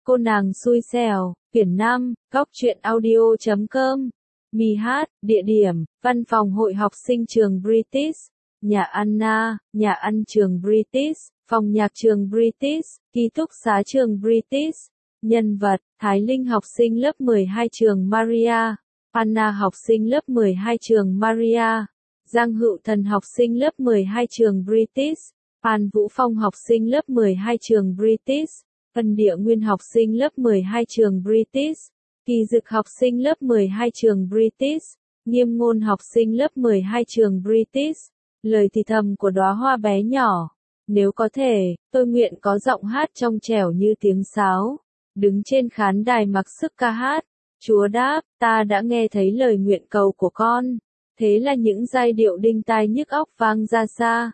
Cô nàng xui xẻo, quyển 5, góc truyện audio.com. Mi hát, địa điểm, văn phòng hội học sinh trường British, nhà Anna, nhà ăn trường British, phòng nhạc trường British, ký túc xá trường British. Nhân vật, Thái Linh học sinh lớp 12 trường Maria, Anna học sinh lớp 12 trường Maria, Giang Hữu Thần học sinh lớp 12 trường British, Phan Vũ Phong học sinh lớp 12 trường British, Ân Địa Nguyên học sinh lớp 12 trường British, Kỳ Dực học sinh lớp 12 trường British, Nghiêm Ngôn học sinh lớp 12 trường British. Lời thì thầm của đóa hoa bé nhỏ. Nếu có thể, tôi nguyện có giọng hát trong trẻo như tiếng sáo. Đứng trên khán đài mặc sức ca hát. Chúa đáp, ta đã nghe thấy lời nguyện cầu của con. Thế là những giai điệu đinh tai nhức óc vang ra xa.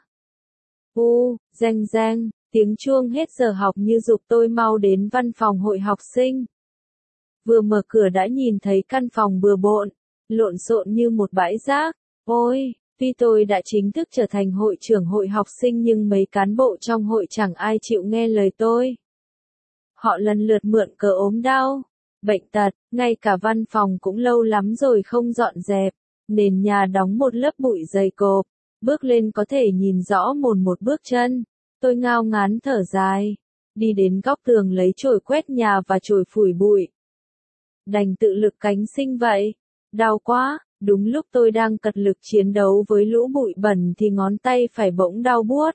Reng reng, tiếng chuông hết giờ học như giục tôi mau đến văn phòng hội học sinh. Vừa mở cửa đã nhìn thấy căn phòng bừa bộn, lộn xộn như một bãi rác. Ôi, tuy tôi đã chính thức trở thành hội trưởng hội học sinh nhưng mấy cán bộ trong hội chẳng ai chịu nghe lời tôi. Họ lần lượt mượn cớ ốm đau, bệnh tật, ngay cả văn phòng cũng lâu lắm rồi không dọn dẹp, nền nhà đóng một lớp bụi dày cộp, bước lên có thể nhìn rõ mồn một bước chân. Tôi ngao ngán thở dài, đi đến góc tường lấy chổi quét nhà và chổi phủi bụi. Đành tự lực cánh sinh vậy. Đau quá, đúng lúc tôi đang cật lực chiến đấu với lũ bụi bẩn thì ngón tay phải bỗng đau buốt.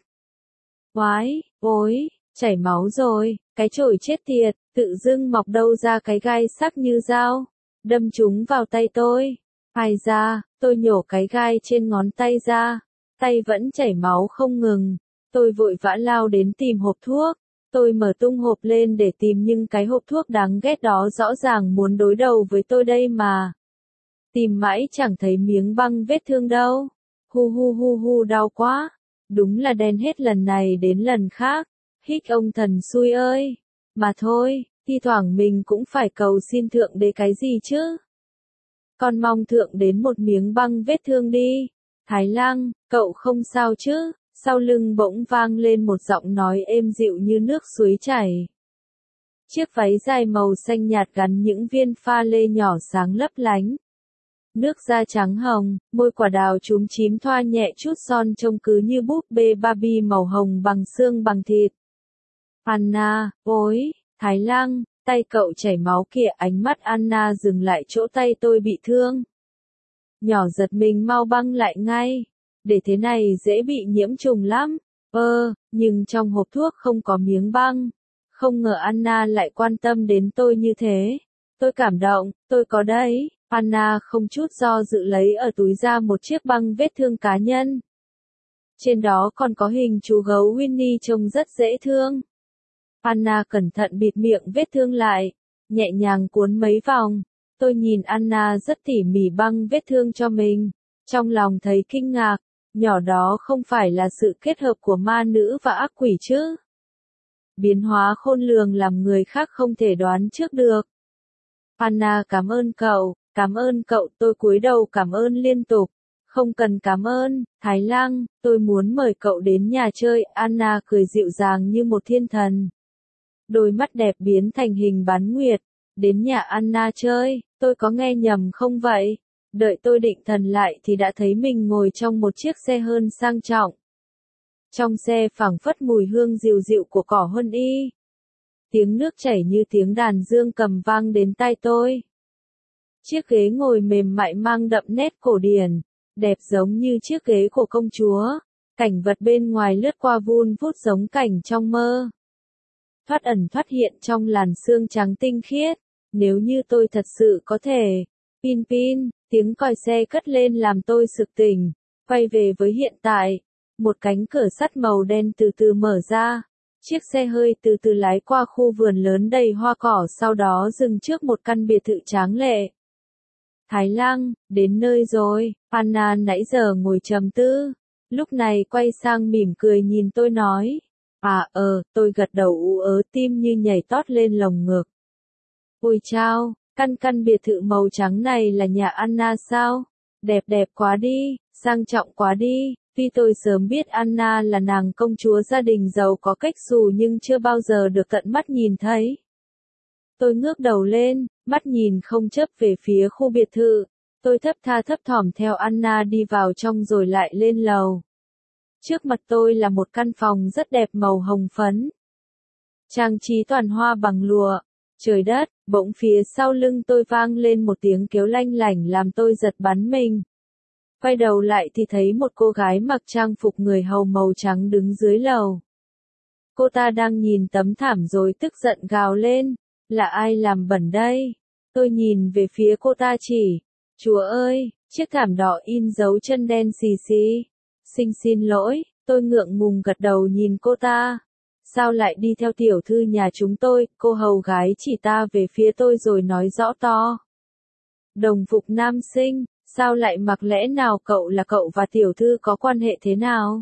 Oái, ôi, chảy máu rồi, cái chổi chết tiệt, tự dưng mọc đâu ra cái gai sắc như dao, đâm trúng vào tay tôi. Ai ra, tôi nhổ cái gai trên ngón tay ra, tay vẫn chảy máu không ngừng. Tôi vội vã lao đến tìm hộp thuốc. Tôi mở tung hộp lên để tìm nhưng cái hộp thuốc đáng ghét đó rõ ràng muốn đối đầu với tôi đây mà. Tìm mãi chẳng thấy miếng băng vết thương đâu. Hu đau quá. Đúng là đen hết lần này đến lần khác. Hích ông thần xui ơi. Mà thôi, thi thoảng mình cũng phải cầu xin Thượng Đế cái gì chứ. Con mong Thượng đến một miếng băng vết thương đi. Thái Lang, cậu không sao chứ? Sau lưng bỗng vang lên một giọng nói êm dịu như nước suối chảy. Chiếc váy dài màu xanh nhạt gắn những viên pha lê nhỏ sáng lấp lánh. Nước da trắng hồng, môi quả đào chúm chím thoa nhẹ chút son trông cứ như búp bê Barbie màu hồng bằng xương bằng thịt. Anna, ôi, Thái Lang, tay cậu chảy máu kìa. Ánh mắt Anna dừng lại chỗ tay tôi bị thương. Nhỏ giật mình mau băng lại ngay. Để thế này dễ bị nhiễm trùng lắm. Nhưng trong hộp thuốc không có miếng băng. Không ngờ Anna lại quan tâm đến tôi như thế. Tôi cảm động, tôi có đấy. Anna không chút do dự lấy ở túi ra một chiếc băng vết thương cá nhân. Trên đó còn có hình chú gấu Winnie trông rất dễ thương. Anna cẩn thận bịt miệng vết thương lại, nhẹ nhàng cuốn mấy vòng. Tôi nhìn Anna rất tỉ mỉ băng vết thương cho mình. Trong lòng thấy kinh ngạc. Nhỏ đó không phải là sự kết hợp của ma nữ và ác quỷ chứ. Biến hóa khôn lường làm người khác không thể đoán trước được. Anna cảm ơn cậu, tôi cúi đầu cảm ơn liên tục. Không cần cảm ơn, Thái Lang, tôi muốn mời cậu đến nhà chơi. Anna cười dịu dàng như một thiên thần. Đôi mắt đẹp biến thành hình bán nguyệt. Đến nhà Anna chơi, tôi có nghe nhầm không vậy? Đợi tôi định thần lại thì đã thấy mình ngồi trong một chiếc xe hơn sang trọng. Trong xe phảng phất mùi hương dịu dịu của cỏ huân y. Tiếng nước chảy như tiếng đàn dương cầm vang đến tai tôi. Chiếc ghế ngồi mềm mại mang đậm nét cổ điển, đẹp giống như chiếc ghế của công chúa. Cảnh vật bên ngoài lướt qua vun vút giống cảnh trong mơ. Thoát ẩn thoát hiện trong làn sương trắng tinh khiết. Nếu như tôi thật sự có thể. Pin, tiếng còi xe cất lên làm tôi sực tỉnh. Quay về với hiện tại. Một cánh cửa sắt màu đen từ từ mở ra. Chiếc xe hơi từ từ lái qua khu vườn lớn đầy hoa cỏ, sau đó dừng trước một căn biệt thự tráng lệ. Thái Lang, đến nơi rồi. Anna nãy giờ ngồi trầm tư. Lúc này quay sang mỉm cười nhìn tôi nói. Tôi gật đầu ú ớ, tim như nhảy tót lên lồng ngực. Ôi chao, căn biệt thự màu trắng này là nhà Anna sao? Đẹp quá đi, sang trọng quá đi. Tuy tôi sớm biết Anna là nàng công chúa gia đình giàu có cách xù nhưng chưa bao giờ được tận mắt nhìn thấy. Tôi ngước đầu lên, mắt nhìn không chớp về phía khu biệt thự. Tôi thấp tha thấp thỏm theo Anna đi vào trong rồi lại lên lầu. Trước mặt tôi là một căn phòng rất đẹp màu hồng phấn. Trang trí toàn hoa bằng lụa. Trời đất, bỗng phía sau lưng tôi vang lên một tiếng kêu lanh lảnh làm tôi giật bắn mình. Quay đầu lại thì thấy một cô gái mặc trang phục người hầu màu trắng đứng dưới lầu. Cô ta đang nhìn tấm thảm rồi tức giận gào lên. Là ai làm bẩn đây? Tôi nhìn về phía cô ta chỉ. Chúa ơi, chiếc thảm đỏ in dấu chân đen xì xì. Xin lỗi, tôi ngượng ngùng gật đầu nhìn cô ta. Sao lại đi theo tiểu thư nhà chúng tôi? Cô hầu gái chỉ ta về phía tôi rồi nói rõ to. Đồng phục nam sinh, sao lại mặc, lẽ nào cậu là cậu và tiểu thư có quan hệ thế nào?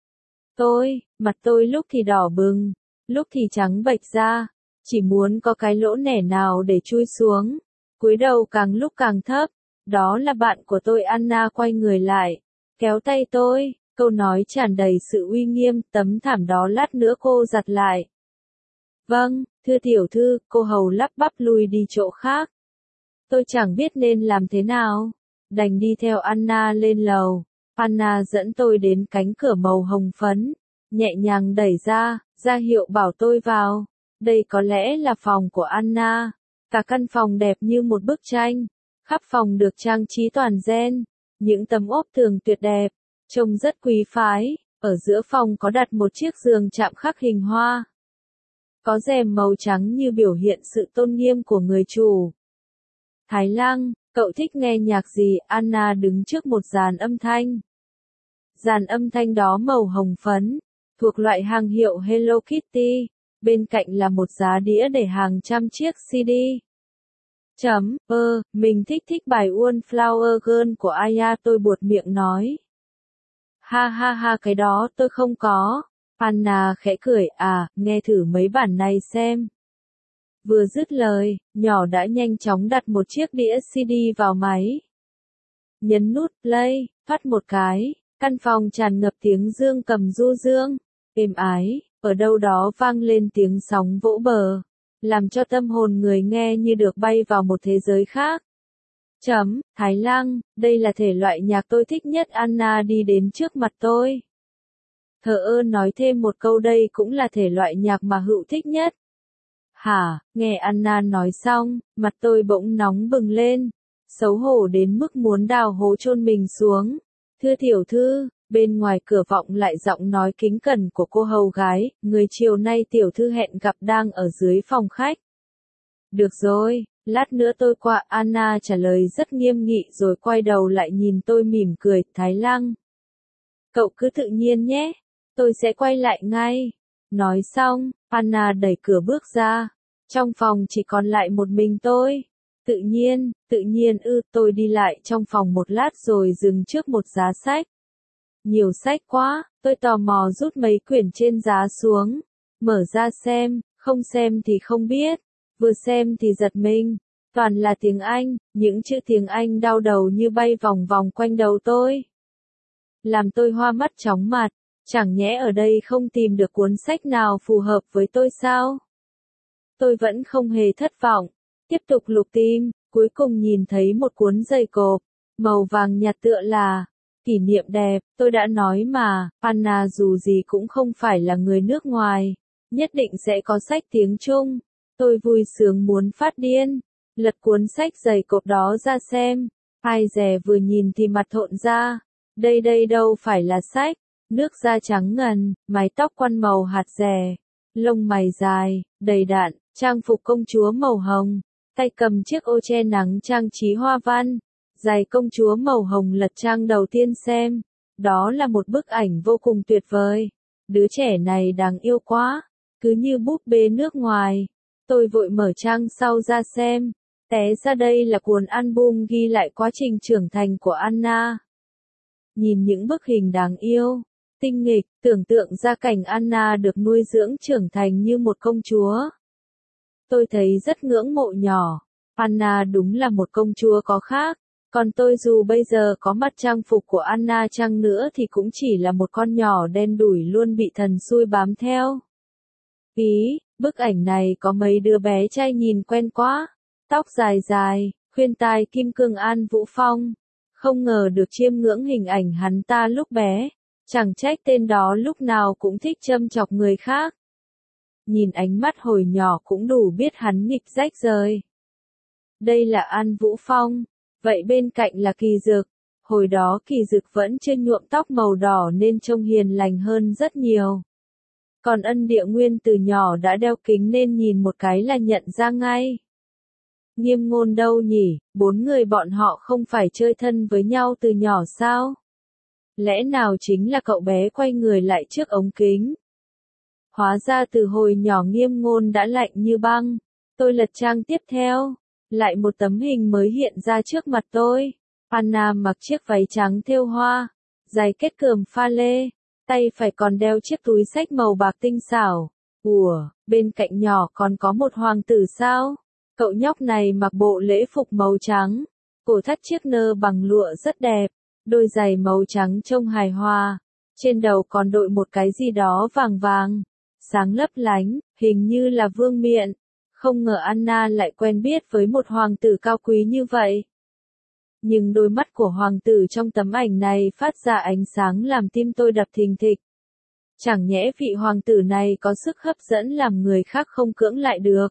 Mặt tôi lúc thì đỏ bừng, lúc thì trắng bệch ra, chỉ muốn có cái lỗ nẻ nào để chui xuống. Cúi đầu càng lúc càng thấp. Đó là bạn của tôi. Anna quay người lại, kéo tay tôi, câu nói tràn đầy sự uy nghiêm, tấm thảm đó lát nữa cô giặt lại. Vâng, thưa tiểu thư, cô hầu lắp bắp lui đi chỗ khác. Tôi chẳng biết nên làm thế nào, đành đi theo Anna lên lầu. Anna dẫn tôi đến cánh cửa màu hồng phấn, nhẹ nhàng đẩy ra hiệu bảo tôi vào. Đây có lẽ là phòng của Anna. Cả căn phòng đẹp như một bức tranh. Khắp phòng được trang trí toàn gen. Những tấm ốp tường tuyệt đẹp, trông rất quý phái. Ở giữa phòng có đặt một chiếc giường chạm khắc hình hoa. Có rèm màu trắng như biểu hiện sự tôn nghiêm của người chủ. Thái Lăng, cậu thích nghe nhạc gì? Anna đứng trước một dàn âm thanh. Dàn âm thanh đó màu hồng phấn, thuộc loại hàng hiệu Hello Kitty. Bên cạnh là một giá đĩa để hàng trăm chiếc CD. Mình thích bài Wallflower Girl của Aya, tôi buột miệng nói. Ha, cái đó tôi không có. Anna khẽ cười, nghe thử mấy bản này xem. Vừa dứt lời, nhỏ đã nhanh chóng đặt một chiếc đĩa CD vào máy. Nhấn nút play, thoát một cái, căn phòng tràn ngập tiếng dương cầm du dương, êm ái, ở đâu đó vang lên tiếng sóng vỗ bờ, làm cho tâm hồn người nghe như được bay vào một thế giới khác. Thái Lăng, đây là thể loại nhạc tôi thích nhất. Anna đi đến trước mặt tôi. Thờ ơ nói thêm một câu, đây cũng là thể loại nhạc mà Hữu thích nhất. Hả? Nghe Anna nói xong, mặt tôi bỗng nóng bừng lên, xấu hổ đến mức muốn đào hố chôn mình xuống. Thưa tiểu thư, bên ngoài cửa vọng lại giọng nói kính cẩn của cô hầu gái, người chiều nay tiểu thư hẹn gặp đang ở dưới phòng khách. Được rồi, lát nữa tôi qua. Anna trả lời rất nghiêm nghị rồi quay đầu lại nhìn tôi mỉm cười. Thái Lăng, cậu cứ tự nhiên nhé, tôi sẽ quay lại ngay. Nói xong, Anna đẩy cửa bước ra. Trong phòng chỉ còn lại một mình tôi. Tự nhiên, tôi đi lại trong phòng một lát rồi dừng trước một giá sách. Nhiều sách quá, tôi tò mò rút mấy quyển trên giá xuống. Mở ra xem, không xem thì không biết. Vừa xem thì giật mình. Toàn là tiếng Anh, những chữ tiếng Anh đau đầu như bay vòng vòng quanh đầu tôi. Làm tôi hoa mắt chóng mặt. Chẳng nhẽ ở đây không tìm được cuốn sách nào phù hợp với tôi sao? Tôi vẫn không hề thất vọng. Tiếp tục lục tìm, cuối cùng nhìn thấy một cuốn dày cộp, màu vàng nhạt tựa là kỷ niệm đẹp. Tôi đã nói mà, Anna dù gì cũng không phải là người nước ngoài, nhất định sẽ có sách tiếng Trung. Tôi vui sướng muốn phát điên, lật cuốn sách dày cộp đó ra xem. Ai dè vừa nhìn thì mặt thộn ra. Đây đâu phải là sách. Nước da trắng ngần, mái tóc quăn màu hạt dẻ, lông mày dài, đầy đặn, trang phục công chúa màu hồng, tay cầm chiếc ô che nắng trang trí hoa văn, giày công chúa màu hồng. Lật trang đầu tiên xem, đó là một bức ảnh vô cùng tuyệt vời. Đứa trẻ này đáng yêu quá, cứ như búp bê nước ngoài. Tôi vội mở trang sau ra xem, té ra đây là cuốn album ghi lại quá trình trưởng thành của Anna. Nhìn những bức hình đáng yêu, tinh nghịch, tưởng tượng ra cảnh Anna được nuôi dưỡng trưởng thành như một công chúa. Tôi thấy rất ngưỡng mộ nhỏ. Anna đúng là một công chúa có khác. Còn tôi dù bây giờ có mặc trang phục của Anna chăng nữa thì cũng chỉ là một con nhỏ đen đủi luôn bị thần xui bám theo. Bức ảnh này có mấy đứa bé trai nhìn quen quá. Tóc dài dài, khuyên tai kim cương An Vũ Phong. Không ngờ được chiêm ngưỡng hình ảnh hắn ta lúc bé. Chẳng trách tên đó lúc nào cũng thích châm chọc người khác. Nhìn ánh mắt hồi nhỏ cũng đủ biết hắn nghịch rách rời. Đây là An Vũ Phong. Vậy bên cạnh là Kỳ Dực. Hồi đó Kỳ Dực vẫn chưa nhuộm tóc màu đỏ nên trông hiền lành hơn rất nhiều. Còn Ân Địa Nguyên từ nhỏ đã đeo kính nên nhìn một cái là nhận ra ngay. Nghiêm Ngôn đâu nhỉ, 4 người bọn họ không phải chơi thân với nhau từ nhỏ sao? Lẽ nào chính là cậu bé quay người lại trước ống kính? Hóa ra từ hồi nhỏ Nghiêm Ngôn đã lạnh như băng. Tôi lật trang tiếp theo. Lại một tấm hình mới hiện ra trước mặt tôi. Anna mặc chiếc váy trắng thêu hoa, giày kết cườm pha lê, tay phải còn đeo chiếc túi xách màu bạc tinh xảo. Ủa, bên cạnh nhỏ còn có một hoàng tử sao? Cậu nhóc này mặc bộ lễ phục màu trắng, cổ thắt chiếc nơ bằng lụa rất đẹp, đôi giày màu trắng trông hài hòa, trên đầu còn đội một cái gì đó vàng vàng, sáng lấp lánh, hình như là vương miện. Không ngờ Anna lại quen biết với một hoàng tử cao quý như vậy. Nhưng đôi mắt của hoàng tử trong tấm ảnh này phát ra ánh sáng làm tim tôi đập thình thịch. Chẳng nhẽ vị hoàng tử này có sức hấp dẫn làm người khác không cưỡng lại được.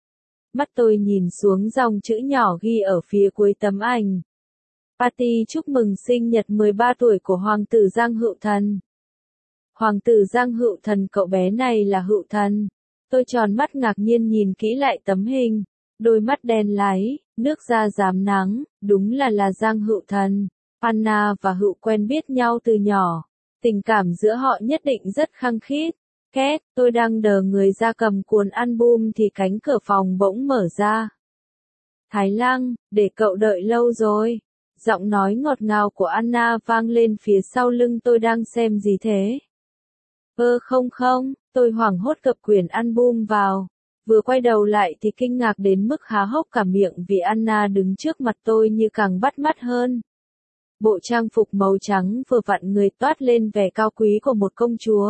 Mắt tôi nhìn xuống dòng chữ nhỏ ghi ở phía cuối tấm ảnh. Party chúc mừng sinh nhật 13 tuổi của hoàng tử Giang Hữu Thần. Hoàng tử Giang Hữu Thần, cậu bé này là Hữu Thần. Tôi tròn mắt ngạc nhiên nhìn kỹ lại tấm hình. Đôi mắt đen láy, nước da rám nắng, đúng là Giang Hữu Thần. Anna và Hữu quen biết nhau từ nhỏ. Tình cảm giữa họ nhất định rất khăng khít. Két, tôi đang đờ người ra cầm cuốn album thì cánh cửa phòng bỗng mở ra. Thái Lăng, để cậu đợi lâu rồi. Giọng nói ngọt ngào của Anna vang lên phía sau lưng tôi, đang xem gì thế? Không, tôi hoảng hốt gập quyển album vào. Vừa quay đầu lại thì kinh ngạc đến mức há hốc cả miệng vì Anna đứng trước mặt tôi như càng bắt mắt hơn. Bộ trang phục màu trắng vừa vặn người, toát lên vẻ cao quý của một công chúa.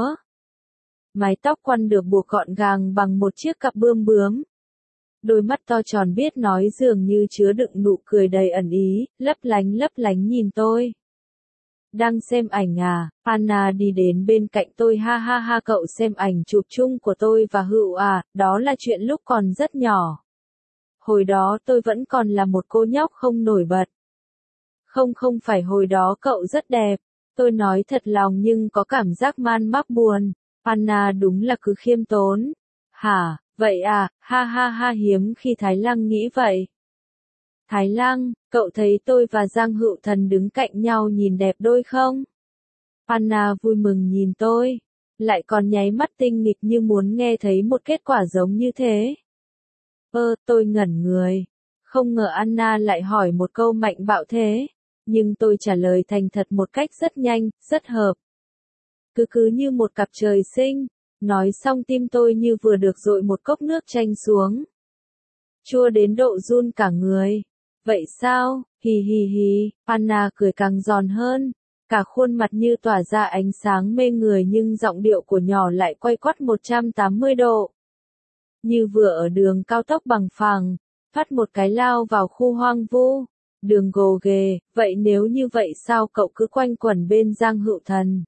Mái tóc quăn được buộc gọn gàng bằng một chiếc cặp bươm bướm. Đôi mắt to tròn biết nói dường như chứa đựng nụ cười đầy ẩn ý, lấp lánh nhìn tôi. Đang xem ảnh à? Anna đi đến bên cạnh tôi, ha ha ha, cậu xem ảnh chụp chung của tôi và Hữu à? Đó là chuyện lúc còn rất nhỏ. Hồi đó tôi vẫn còn là một cô nhóc không nổi bật. Không phải, hồi đó cậu rất đẹp. Tôi nói thật lòng nhưng có cảm giác man mác buồn. Anna đúng là cứ khiêm tốn. Hả, vậy à, ha ha ha, hiếm khi Thái Lăng nghĩ vậy. Thái Lăng, cậu thấy tôi và Giang Hữu Thần đứng cạnh nhau nhìn đẹp đôi không? Anna vui mừng nhìn tôi, lại còn nháy mắt tinh nghịch như muốn nghe thấy một kết quả giống như thế. Tôi ngẩn người. Không ngờ Anna lại hỏi một câu mạnh bạo thế, nhưng tôi trả lời thành thật một cách rất nhanh, rất hợp. Cứ như một cặp trời sinh. Nói xong tim tôi như vừa được dội một cốc nước chanh xuống. Chua đến độ run cả người. Vậy sao? Hì hì hì, Anna cười càng giòn hơn. Cả khuôn mặt như tỏa ra ánh sáng mê người nhưng giọng điệu của nhỏ lại quay quắt 180 độ. Như vừa ở đường cao tốc bằng phẳng, thoát một cái lao vào khu hoang vu. Đường gồ ghề, vậy nếu như vậy sao cậu cứ quanh quẩn bên Giang Hữu Thần?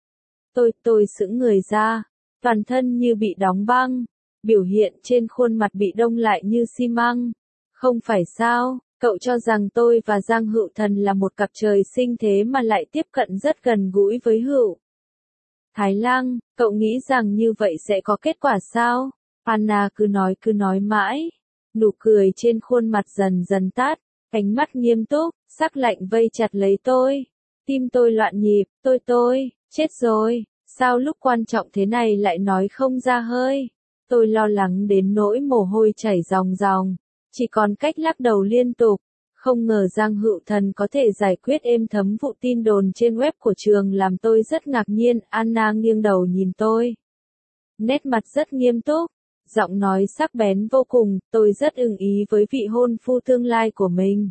Tôi sững người ra, toàn thân như bị đóng băng, biểu hiện trên khuôn mặt bị đông lại như xi măng. Không phải sao, cậu cho rằng tôi và Giang Hữu Thần là một cặp trời sinh thế mà lại tiếp cận rất gần gũi với Hữu. Thái Lăng, cậu nghĩ rằng như vậy sẽ có kết quả sao? Anna cứ nói mãi. Nụ cười trên khuôn mặt dần dần tắt, ánh mắt nghiêm túc, sắc lạnh vây chặt lấy tôi. Tim tôi loạn nhịp, tôi, chết rồi, sao lúc quan trọng thế này lại nói không ra hơi. Tôi lo lắng đến nỗi mồ hôi chảy ròng ròng, chỉ còn cách lắc đầu liên tục. Không ngờ Giang Hữu Thần có thể giải quyết êm thấm vụ tin đồn trên web của trường làm tôi rất ngạc nhiên. Anna nghiêng đầu nhìn tôi, nét mặt rất nghiêm túc, giọng nói sắc bén vô cùng, tôi rất ưng ý với vị hôn phu tương lai của mình.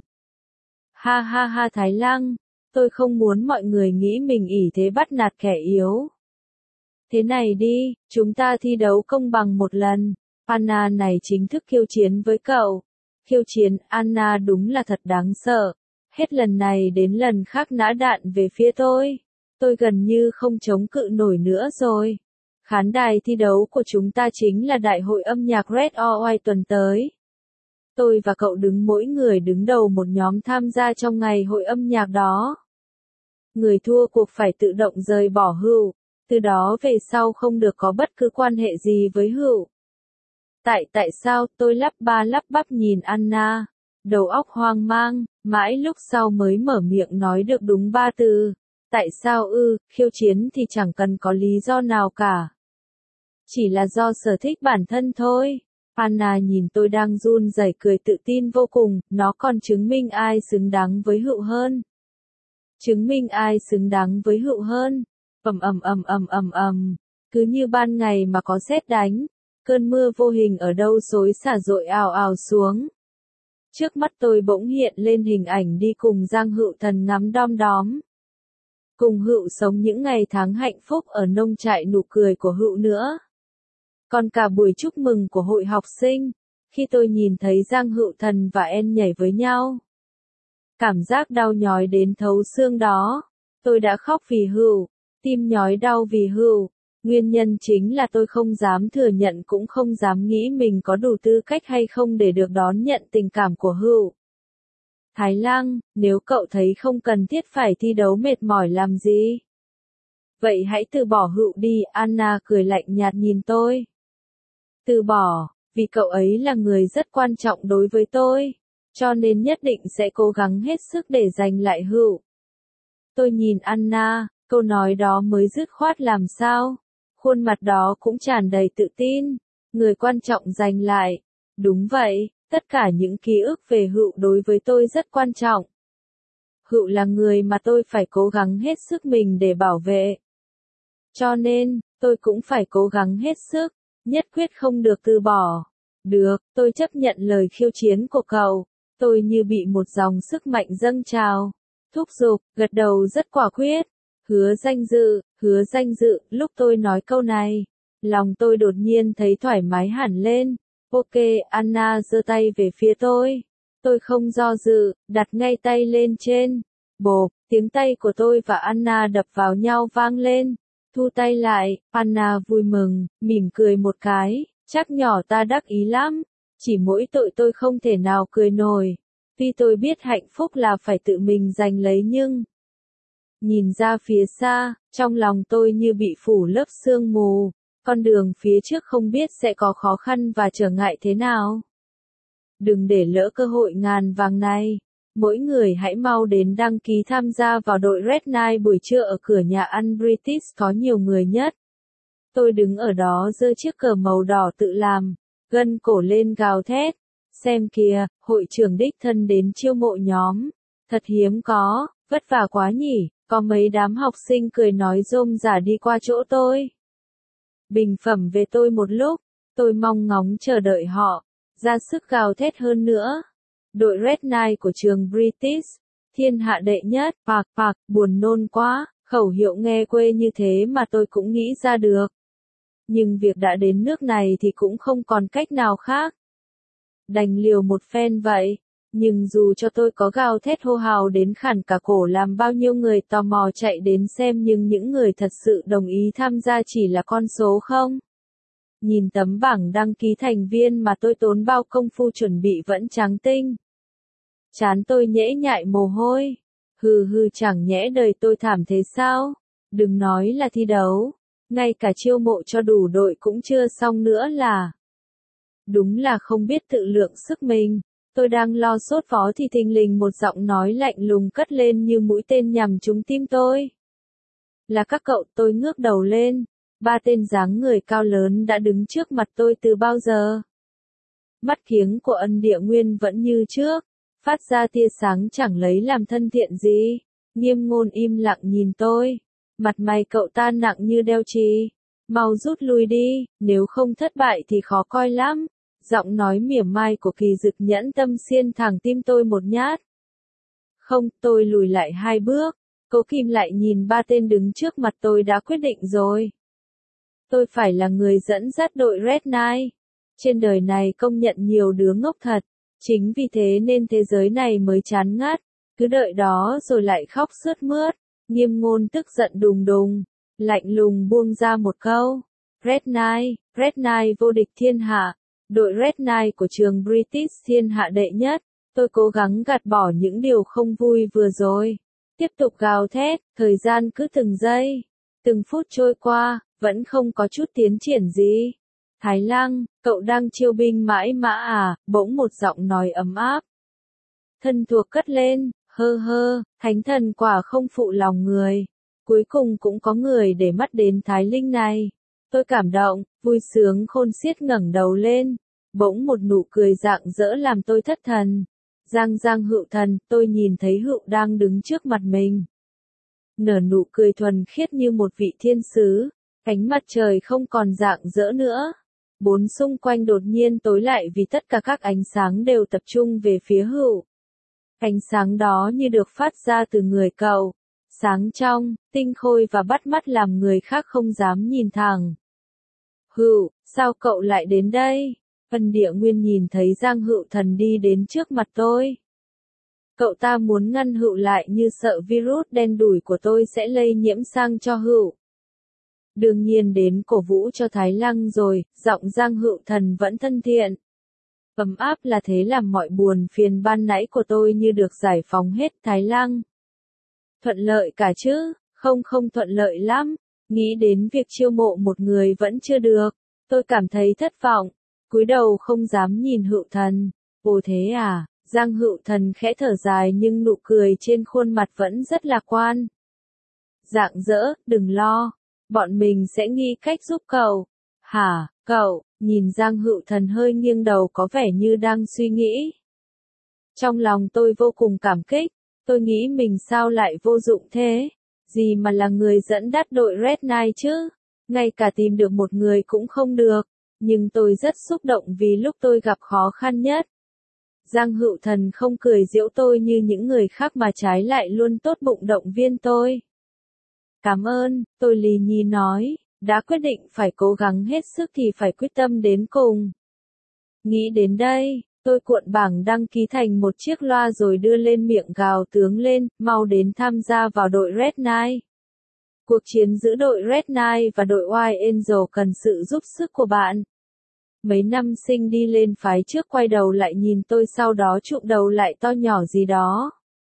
Ha ha ha, Thái Lăng, tôi không muốn mọi người nghĩ mình ỷ thế bắt nạt kẻ yếu. Thế này đi, chúng ta thi đấu công bằng một lần. Anna này chính thức khiêu chiến với cậu. Khiêu chiến, Anna đúng là thật đáng sợ. Hết lần này đến lần khác nã đạn về phía tôi. Tôi gần như không chống cự nổi nữa rồi. Khán đài thi đấu của chúng ta chính là Đại hội âm nhạc Red or White tuần tới. Tôi và cậu mỗi người đứng đầu một nhóm tham gia trong ngày hội âm nhạc đó. Người thua cuộc phải tự động rời bỏ Hữu, từ đó về sau không được có bất cứ quan hệ gì với Hữu. Tại sao, tôi lắp bắp nhìn Anna, đầu óc hoang mang, mãi lúc sau mới mở miệng nói được đúng 3 từ. Tại sao khiêu chiến thì chẳng cần có lý do nào cả. Chỉ là do sở thích bản thân thôi. Anna nhìn tôi đang run rẩy cười tự tin vô cùng, nó còn chứng minh ai xứng đáng với Hữu hơn. Chứng minh ai xứng đáng với Hữu hơn. Cứ như ban ngày mà có sét đánh, cơn mưa vô hình ở đâu xối xả dội ào ào xuống. Trước mắt tôi bỗng hiện lên hình ảnh đi cùng Giang Hữu Thần ngắm đom đóm. Cùng Hữu sống những ngày tháng hạnh phúc ở nông trại nụ cười của Hữu nữa. Còn cả buổi chúc mừng của hội học sinh, khi tôi nhìn thấy Giang Hữu Thần và En nhảy với nhau. Cảm giác đau nhói đến thấu xương đó. Tôi đã khóc vì Hữu, tim nhói đau vì Hữu. Nguyên nhân chính là tôi không dám thừa nhận cũng không dám nghĩ mình có đủ tư cách hay không để được đón nhận tình cảm của Hữu. Thái Lăng, nếu cậu thấy không cần thiết phải thi đấu mệt mỏi làm gì? Vậy hãy từ bỏ Hữu đi, Anna cười lạnh nhạt nhìn tôi. Từ bỏ, vì cậu ấy là người rất quan trọng đối với tôi, cho nên nhất định sẽ cố gắng hết sức để giành lại Hữu. Tôi nhìn Anna, câu nói đó mới dứt khoát làm sao? Khuôn mặt đó cũng tràn đầy tự tin, người quan trọng giành lại. Đúng vậy, tất cả những ký ức về Hữu đối với tôi rất quan trọng. Hữu là người mà tôi phải cố gắng hết sức mình để bảo vệ. Cho nên, tôi cũng phải cố gắng hết sức, nhất quyết không được từ bỏ. Được, tôi chấp nhận lời khiêu chiến của cậu. Tôi như bị một dòng sức mạnh dâng trào. Thúc giục, gật đầu rất quả quyết. Hứa danh dự, lúc tôi nói câu này, lòng tôi đột nhiên thấy thoải mái hẳn lên. Ok, Anna giơ tay về phía tôi. Tôi không do dự, đặt ngay tay lên trên. Bộp, tiếng tay của tôi và Anna đập vào nhau vang lên. Thu tay lại, Anna vui mừng, mỉm cười một cái, chắc nhỏ ta đắc ý lắm. Chỉ mỗi tội tôi không thể nào cười nổi. Tuy tôi biết hạnh phúc là phải tự mình giành lấy nhưng... Nhìn ra phía xa, trong lòng tôi như bị phủ lớp sương mù. Con đường phía trước không biết sẽ có khó khăn và trở ngại thế nào. Đừng để lỡ cơ hội ngàn vàng này. Mỗi người hãy mau đến đăng ký tham gia vào đội Red Night buổi trưa ở cửa nhà ăn British có nhiều người nhất. Tôi đứng ở đó giơ chiếc cờ màu đỏ tự làm, gân cổ lên gào thét. Xem kìa, hội trưởng đích thân đến chiêu mộ nhóm. Thật hiếm có, vất vả quá nhỉ, có mấy đám học sinh cười nói rôm rả đi qua chỗ tôi. Bình phẩm về tôi một lúc, tôi mong ngóng chờ đợi họ, ra sức gào thét hơn nữa. Đội Red Night của trường British, thiên hạ đệ nhất, buồn nôn quá, khẩu hiệu nghe quê như thế mà tôi cũng nghĩ ra được. Nhưng việc đã đến nước này thì cũng không còn cách nào khác. Đành liều một phen vậy, nhưng dù cho tôi có gào thét hô hào đến khản cả cổ làm bao nhiêu người tò mò chạy đến xem nhưng những người thật sự đồng ý tham gia chỉ là con số không. Nhìn tấm bảng đăng ký thành viên mà tôi tốn bao công phu chuẩn bị vẫn trắng tinh. Trán tôi nhễ nhại mồ hôi. Chẳng nhẽ đời tôi thảm thế sao? Đừng nói là thi đấu. Ngay cả chiêu mộ cho đủ đội cũng chưa xong nữa là. Đúng là không biết tự lượng sức mình. Tôi đang lo sốt vó thì thình lình một giọng nói lạnh lùng cất lên như mũi tên nhằm trúng tim tôi. Là các cậu, tôi ngước đầu lên. 3 tên dáng người cao lớn đã đứng trước mặt tôi từ bao giờ. Mắt kiếng của Ân Địa Nguyên vẫn như trước, phát ra tia sáng chẳng lấy làm thân thiện gì. Nghiêm Ngôn im lặng nhìn tôi. Mặt mày cậu ta nặng như đeo chì. Mau rút lui đi, nếu không thất bại thì khó coi lắm. Giọng nói mỉa mai của Kỳ Dực nhẫn tâm xiên thẳng tim tôi một nhát. Không, tôi lùi lại 2 bước. Cố kìm lại nhìn 3 tên đứng trước mặt tôi đã quyết định rồi. Tôi phải là người dẫn dắt đội Red Night. Trên đời này công nhận nhiều đứa ngốc thật. Chính vì thế nên thế giới này mới chán ngắt. Cứ đợi đó rồi lại khóc sướt mướt. Nghiêm Ngôn tức giận đùng đùng. Lạnh lùng buông ra một câu. Red Knight vô địch thiên hạ. Đội Red Knight của trường British thiên hạ đệ nhất. Tôi cố gắng gạt bỏ những điều không vui vừa rồi. Tiếp tục gào thét, thời gian cứ từng giây, từng phút trôi qua, vẫn không có chút tiến triển gì. Thái Lăng, cậu đang chiêu binh mãi mã à, bỗng một giọng nói ấm áp. Thân thuộc cất lên, thánh thần quả không phụ lòng người. Cuối cùng cũng có người để mắt đến Thái Linh này. Tôi cảm động, vui sướng khôn xiết ngẩng đầu lên. Bỗng một nụ cười rạng rỡ làm tôi thất thần. Giang Hựu Thần, tôi nhìn thấy Hựu đang đứng trước mặt mình. Nở nụ cười thuần khiết như một vị thiên sứ, cánh mặt trời không còn rạng rỡ nữa. Bốn xung quanh đột nhiên tối lại vì tất cả các ánh sáng đều tập trung về phía Hựu. Ánh sáng đó như được phát ra từ người cậu, sáng trong, tinh khôi và bắt mắt làm người khác không dám nhìn thẳng. Hựu, sao cậu lại đến đây? Vân Địa Nguyên nhìn thấy Giang Hựu Thần đi đến trước mặt tôi. Cậu ta muốn ngăn Hựu lại như sợ virus đen đủi của tôi sẽ lây nhiễm sang cho Hựu. Đương nhiên đến cổ vũ cho Thái Lăng rồi, giọng Giang Hựu Thần vẫn thân thiện. Ấm áp là thế làm mọi buồn phiền ban nãy của tôi như được giải phóng hết. Thái Lăng. Thuận lợi cả chứ, không thuận lợi lắm, nghĩ đến việc chiêu mộ một người vẫn chưa được, tôi cảm thấy thất vọng. Cúi đầu không dám nhìn Hựu Thần. Ồ thế à, Giang Hựu Thần khẽ thở dài nhưng nụ cười trên khuôn mặt vẫn rất lạc quan. Rạng rỡ, đừng lo, bọn mình sẽ nghĩ cách giúp cậu. Hả, cậu, nhìn Giang Hựu Thần hơi nghiêng đầu có vẻ như đang suy nghĩ. Trong lòng tôi vô cùng cảm kích, tôi nghĩ mình sao lại vô dụng thế, gì mà là người dẫn dắt đội Red Knight chứ, ngay cả tìm được một người cũng không được. Nhưng tôi rất xúc động vì lúc tôi gặp khó khăn nhất. Giang Hựu Thần không cười giễu tôi như những người khác mà trái lại luôn tốt bụng động viên tôi. Cảm ơn, tôi lì nhì nói, đã quyết định phải cố gắng hết sức thì phải quyết tâm đến cùng. Nghĩ đến đây, tôi cuộn bảng đăng ký thành một chiếc loa rồi đưa lên miệng gào tướng lên, mau đến tham gia vào đội Red Knight. Cuộc chiến giữa đội Red Knight và đội White Angel cần sự giúp sức của bạn. Mấy năm sinh đi lên phái trước quay đầu lại nhìn tôi sau đó chụm đầu lại to nhỏ gì đó.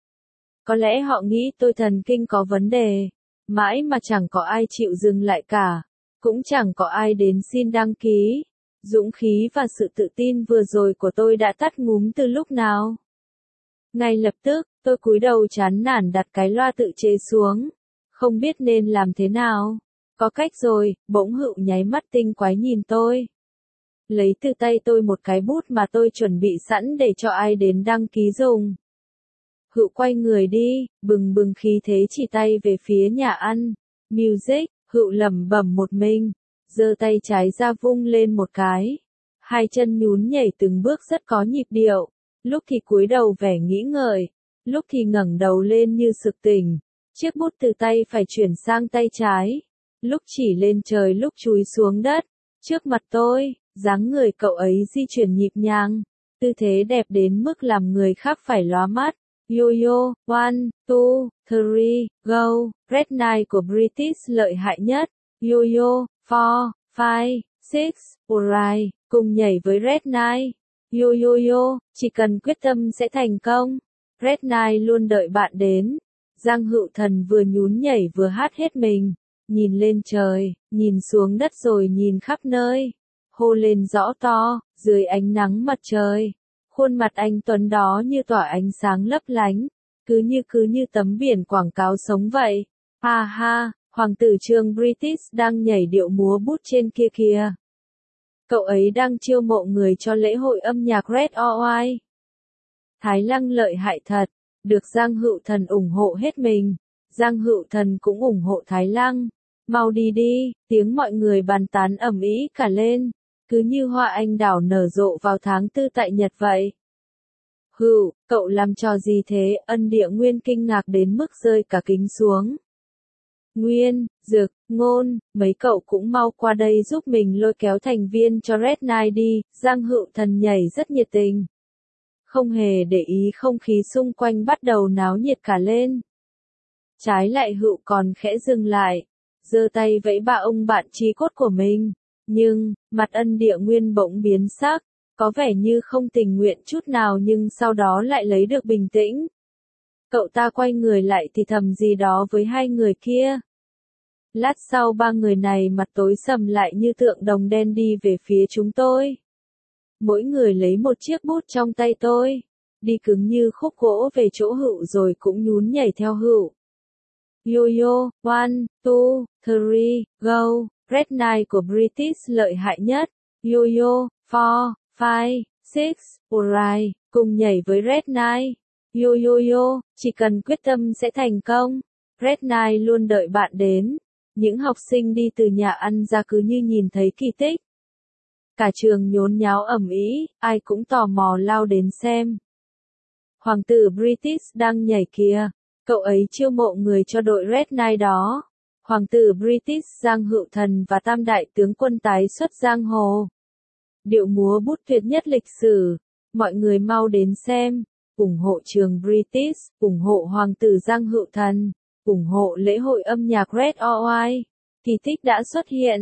Có lẽ họ nghĩ tôi thần kinh có vấn đề. Mãi mà chẳng có ai chịu dừng lại cả. Cũng chẳng có ai đến xin đăng ký. Dũng khí và sự tự tin vừa rồi của tôi đã tắt ngúm từ lúc nào. Ngay lập tức, tôi cúi đầu chán nản đặt cái loa tự chế xuống. Không biết nên làm thế nào. Có cách rồi, bỗng Hựu nháy mắt tinh quái nhìn tôi. Lấy từ tay tôi một cái bút mà tôi chuẩn bị sẵn để cho ai đến đăng ký dùng. Hựu quay người đi, bừng khí thế chỉ tay về phía nhà ăn. Music, Hựu lẩm bẩm một mình, giơ tay trái ra vung lên một cái. Hai chân nhún nhảy từng bước rất có nhịp điệu, lúc thì cúi đầu vẻ nghĩ ngợi, lúc thì ngẩng đầu lên như sực tỉnh. Chiếc bút từ tay phải chuyển sang tay trái, lúc chỉ lên trời lúc chúi xuống đất. Trước mặt tôi, dáng người cậu ấy di chuyển nhịp nhàng, tư thế đẹp đến mức làm người khác phải lóa mắt. Yo-yo, 1, 2, 3, go, Red Knight của British lợi hại nhất. Yo-yo, 4, 5, 6, alright, cùng nhảy với Red Knight. Yo-yo-yo, chỉ cần quyết tâm sẽ thành công. Red Knight luôn đợi bạn đến. Giang Hựu Thần vừa nhún nhảy vừa hát hết mình. Nhìn lên trời, nhìn xuống đất rồi nhìn khắp nơi. Hô lên rõ to, dưới ánh nắng mặt trời. Khuôn mặt anh Tuấn đó như tỏa ánh sáng lấp lánh. Cứ như tấm biển quảng cáo sống vậy. Ha ha, hoàng tử trường British đang nhảy điệu múa bút trên kia kìa. Cậu ấy đang chiêu mộ người cho lễ hội âm nhạc Red or White. Thái Lăng lợi hại thật, được Giang Hựu Thần ủng hộ hết mình. Giang Hựu Thần cũng ủng hộ Thái Lăng. Mau đi đi, tiếng mọi người bàn tán ầm ĩ cả lên. Cứ như hoa anh đào nở rộ vào tháng 4 tại Nhật vậy. Hựu, cậu làm trò gì thế? Ân Địa Nguyên kinh ngạc đến mức rơi cả kính xuống. Nguyên, Dực, Ngôn, mấy cậu cũng mau qua đây giúp mình lôi kéo thành viên cho Red Knight đi, Giang Hữu Thần nhảy rất nhiệt tình. Không hề để ý không khí xung quanh bắt đầu náo nhiệt cả lên. Trái lại Hữu còn khẽ dừng lại, giơ tay vẫy ba ông bạn chí cốt của mình. Nhưng, mặt Ân Địa Nguyên bỗng biến sắc, có vẻ như không tình nguyện chút nào nhưng sau đó lại lấy được bình tĩnh. Cậu ta quay người lại thì thầm gì đó với hai người kia. Lát sau ba người này mặt tối sầm lại như tượng đồng đen đi về phía chúng tôi. Mỗi người lấy một chiếc bút trong tay tôi, đi cứng như khúc gỗ về chỗ Hữu rồi cũng nhún nhảy theo Hữu. Yo-yo, 1, 2, 3, go, Red Knight của British lợi hại nhất. Yo-yo, 4, 5, 6, alright, cùng nhảy với Red Knight. Yo-yo-yo, chỉ cần quyết tâm sẽ thành công. Red Knight luôn đợi bạn đến. Những học sinh đi từ nhà ăn ra cứ như nhìn thấy kỳ tích. Cả trường nhốn nháo ầm ĩ, ai cũng tò mò lao đến xem. Hoàng tử British đang nhảy kìa, cậu ấy chiêu mộ người cho đội Red Knight đó. Hoàng tử British Giang Hữu Thần và tam đại tướng quân tái xuất giang hồ. Điệu múa bút tuyệt nhất lịch sử, mọi người mau đến xem, ủng hộ trường British, ủng hộ Hoàng tử Giang Hữu Thần, ủng hộ lễ hội âm nhạc Red Oi. Kỳ tích đã xuất hiện.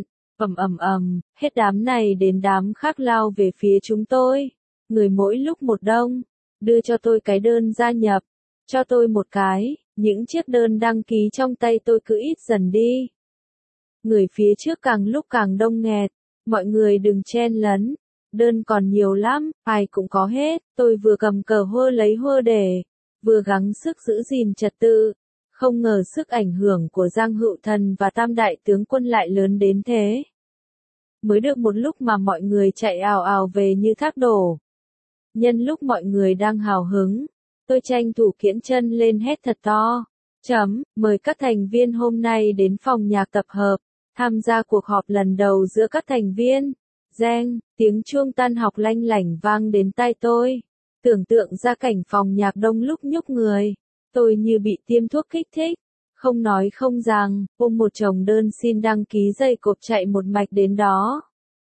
Hết đám này đến đám khác lao về phía chúng tôi. Người mỗi lúc một đông. Đưa cho tôi cái đơn gia nhập. Cho tôi một cái. Những chiếc đơn đăng ký trong tay tôi cứ ít dần đi. Người phía trước càng lúc càng đông nghẹt. Mọi người đừng chen lấn. Đơn còn nhiều lắm, ai cũng có hết. Tôi vừa cầm cờ hô lấy hô để. Vừa gắng sức giữ gìn trật tự. Không ngờ sức ảnh hưởng của Giang Hữu Thần và tam đại tướng quân lại lớn đến thế. Mới được một lúc mà mọi người chạy ào ào về như thác đổ. Nhân lúc mọi người đang hào hứng, tôi tranh thủ kiễng chân lên hét thật to. Mời các thành viên hôm nay đến phòng nhạc tập hợp, tham gia cuộc họp lần đầu giữa các thành viên. Reng, tiếng chuông tan học lanh lảnh vang đến tai tôi. Tưởng tượng ra cảnh phòng nhạc đông lúc nhúc người. Tôi như bị tiêm thuốc kích thích. Không nói không rằng, ôm một chồng đơn xin đăng ký dây cộp chạy một mạch đến đó.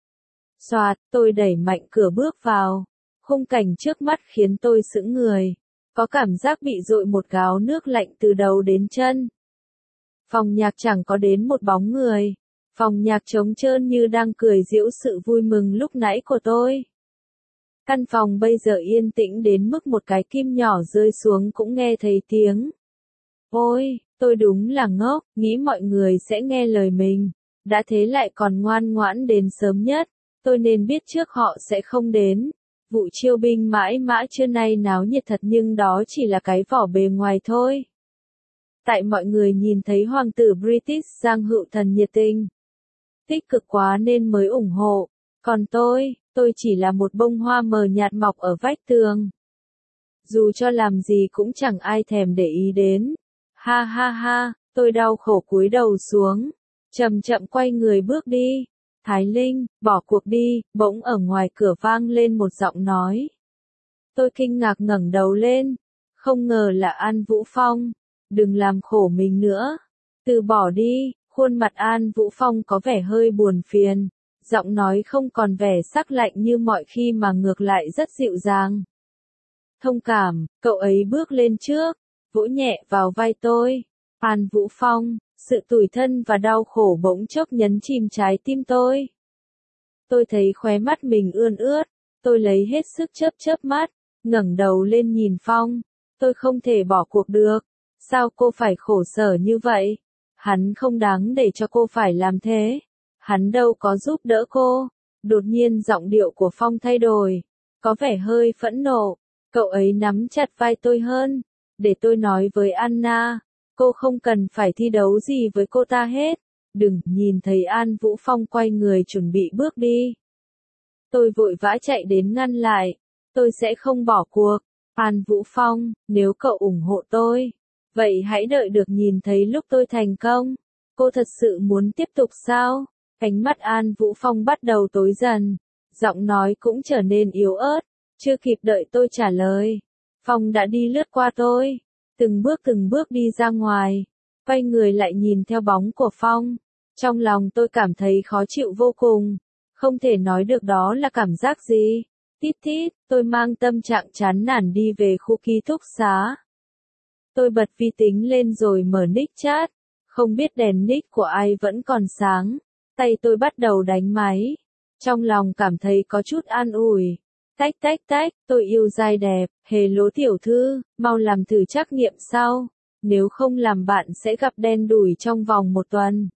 Soạt, tôi đẩy mạnh cửa bước vào. Khung cảnh trước mắt khiến tôi sững người. Có cảm giác bị dội một gáo nước lạnh từ đầu đến chân. Phòng nhạc chẳng có đến một bóng người. Phòng nhạc trống trơn như đang cười giễu sự vui mừng lúc nãy của tôi. Căn phòng bây giờ yên tĩnh đến mức một cái kim nhỏ rơi xuống cũng nghe thấy tiếng. Ôi, tôi đúng là ngốc, nghĩ mọi người sẽ nghe lời mình. Đã thế lại còn ngoan ngoãn đến sớm nhất. Tôi nên biết trước họ sẽ không đến. Vụ chiêu binh mãi mã trưa nay náo nhiệt thật nhưng đó chỉ là cái vỏ bề ngoài thôi. Tại mọi người nhìn thấy hoàng tử British Giang Hữu Thần nhiệt tình, tích cực quá nên mới ủng hộ. Còn tôi chỉ là một bông hoa mờ nhạt mọc ở vách tường. Dù cho làm gì cũng chẳng ai thèm để ý đến. Ha ha ha, tôi đau khổ cúi đầu xuống. Chậm chậm quay người bước đi. Thái Linh, bỏ cuộc đi, bỗng ở ngoài cửa vang lên một giọng nói. Tôi kinh ngạc ngẩng đầu lên. Không ngờ là An Vũ Phong. Đừng làm khổ mình nữa. Từ bỏ đi, khuôn mặt An Vũ Phong có vẻ hơi buồn phiền. Giọng nói không còn vẻ sắc lạnh như mọi khi mà ngược lại rất dịu dàng. Thông cảm, cậu ấy bước lên trước, vỗ nhẹ vào vai tôi. An Vũ Phong, sự tủi thân và đau khổ bỗng chốc nhấn chìm trái tim tôi. Tôi thấy khóe mắt mình ươn ướt, tôi lấy hết sức chớp chớp mắt, ngẩng đầu lên nhìn Phong. Tôi không thể bỏ cuộc được. Sao cô phải khổ sở như vậy? Hắn không đáng để cho cô phải làm thế. Hắn đâu có giúp đỡ cô. Đột nhiên giọng điệu của Phong thay đổi. Có vẻ hơi phẫn nộ. Cậu ấy nắm chặt vai tôi hơn. Để tôi nói với Anna. Cô không cần phải thi đấu gì với cô ta hết. Đừng, nhìn thấy An Vũ Phong quay người chuẩn bị bước đi. Tôi vội vã chạy đến ngăn lại. Tôi sẽ không bỏ cuộc. An Vũ Phong, nếu cậu ủng hộ tôi, vậy hãy đợi được nhìn thấy lúc tôi thành công. Cô thật sự muốn tiếp tục sao? Ánh mắt An Vũ Phong bắt đầu tối dần. Giọng nói cũng trở nên yếu ớt. Chưa kịp đợi tôi trả lời. Phong đã đi lướt qua tôi. Từng bước đi ra ngoài. quay người lại nhìn theo bóng của Phong. Trong lòng tôi cảm thấy khó chịu vô cùng, không thể nói được đó là cảm giác gì. Tít tít, tôi mang tâm trạng chán nản đi về khu ký túc xá. Tôi bật vi tính lên rồi mở nick chat, không biết đèn nick của ai vẫn còn sáng, tay tôi bắt đầu đánh máy. Trong lòng cảm thấy có chút an ủi. Tách tách tách, tôi yêu giai đẹp, hello tiểu thư, mau làm thử trắc nghiệm sau, nếu không làm bạn sẽ gặp đen đủi trong vòng 1 tuần.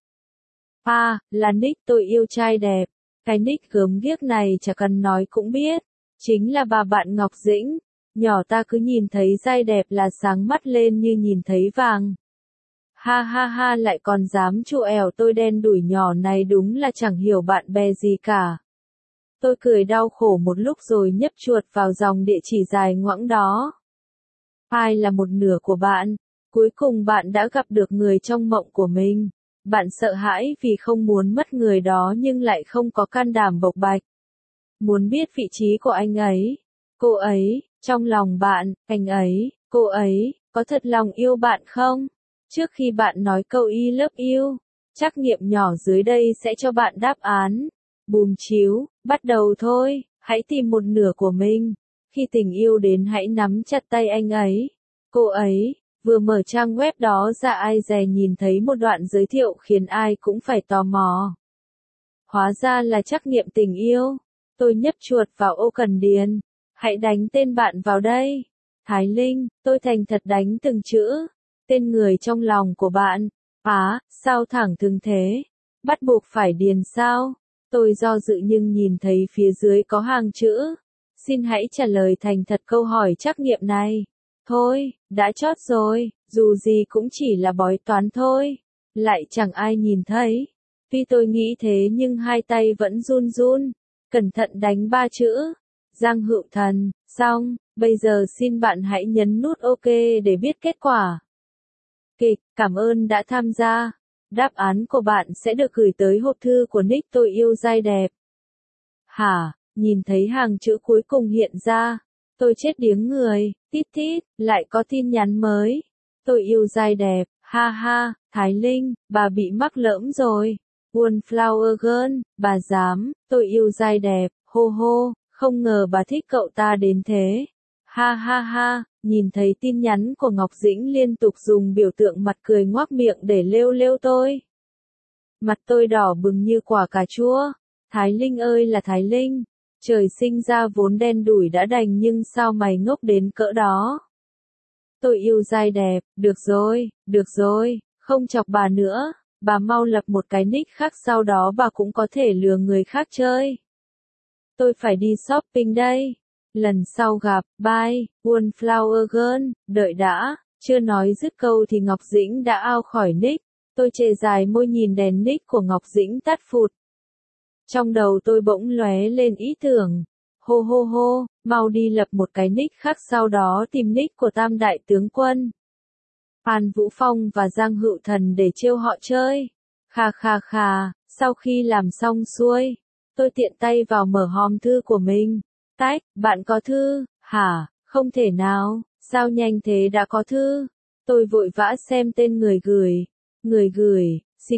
Là nick tôi yêu trai đẹp, cái nick gớm ghiếc này chả cần nói cũng biết, chính là bà bạn Ngọc Dĩnh, nhỏ ta cứ nhìn thấy giai đẹp là sáng mắt lên như nhìn thấy vàng. Ha ha ha, lại còn dám chụ ẻo tôi đen đủi nhỏ này, đúng là chẳng hiểu bạn bè gì cả. Tôi cười đau khổ một lúc rồi nhấp chuột vào dòng địa chỉ dài ngoãng đó. Ai là một nửa của bạn? Cuối cùng bạn đã gặp được người trong mộng của mình. Bạn sợ hãi vì không muốn mất người đó nhưng lại không có can đảm bộc bạch. Muốn biết vị trí của anh ấy, cô ấy, trong lòng bạn, anh ấy, cô ấy, có thật lòng yêu bạn không? Trước khi bạn nói câu I love you, trắc nghiệm nhỏ dưới đây sẽ cho bạn đáp án. Bùm chiếu, bắt đầu thôi, hãy tìm một nửa của mình. Khi tình yêu đến hãy nắm chặt tay anh ấy, cô ấy. Vừa mở trang web đó ra ai dè nhìn thấy một đoạn giới thiệu khiến ai cũng phải tò mò. Hóa ra là trắc nghiệm tình yêu. Tôi nhấp chuột vào ô cần điền. Hãy đánh tên bạn vào đây. Thái Linh, tôi thành thật đánh từng chữ. Tên người trong lòng của bạn. Sao thẳng thừng thế? Bắt buộc phải điền sao? Tôi do dự nhưng nhìn thấy phía dưới có hàng chữ. Xin hãy trả lời thành thật câu hỏi trắc nghiệm này. Thôi, đã chót rồi, dù gì cũng chỉ là bói toán thôi. Lại chẳng ai nhìn thấy. Tuy tôi nghĩ thế nhưng hai tay vẫn run run. Cẩn thận đánh 3 chữ. Giang Hữu Thần, xong, bây giờ xin bạn hãy nhấn nút OK để biết kết quả. Kịch, cảm ơn đã tham gia. Đáp án của bạn sẽ được gửi tới hộp thư của nick tôi yêu giai đẹp. Nhìn thấy hàng chữ cuối cùng hiện ra. Tôi chết điếng người, tít tít, lại có tin nhắn mới. Tôi yêu giai đẹp, ha ha, Thái Linh, bà bị mắc lỡm rồi. Wallflower Girl, bà dám, tôi yêu giai đẹp, hô hô, không ngờ bà thích cậu ta đến thế. Ha ha ha, nhìn thấy tin nhắn của Ngọc Dĩnh liên tục dùng biểu tượng mặt cười ngoác miệng để lêu lêu tôi. Mặt tôi đỏ bừng như quả cà chua. Thái Linh ơi là Thái Linh. Trời sinh ra vốn đen đủi đã đành nhưng sao mày ngốc đến cỡ đó? Tôi yêu giai đẹp, được rồi, không chọc bà nữa, bà mau lập một cái nick khác sau đó bà cũng có thể lừa người khác chơi. Tôi phải đi shopping đây. Lần sau gặp, bye, Wallflower Girl, đợi đã, chưa nói dứt câu thì Ngọc Dĩnh đã out khỏi nick. Tôi chề dài môi nhìn đèn nick của Ngọc Dĩnh tắt phụt. Trong đầu tôi bỗng lóe lên ý tưởng. Hô hô hô, mau đi lập một cái nick khác sau đó tìm nick của Tam Đại Tướng Quân. Phan Vũ Phong và Giang Hữu Thần để trêu họ chơi. Khà, sau khi làm xong xuôi, tôi tiện tay vào mở hòm thư của mình. Tách, bạn có thư, hả? Không thể nào, sao nhanh thế đã có thư? Tôi vội vã xem tên người gửi,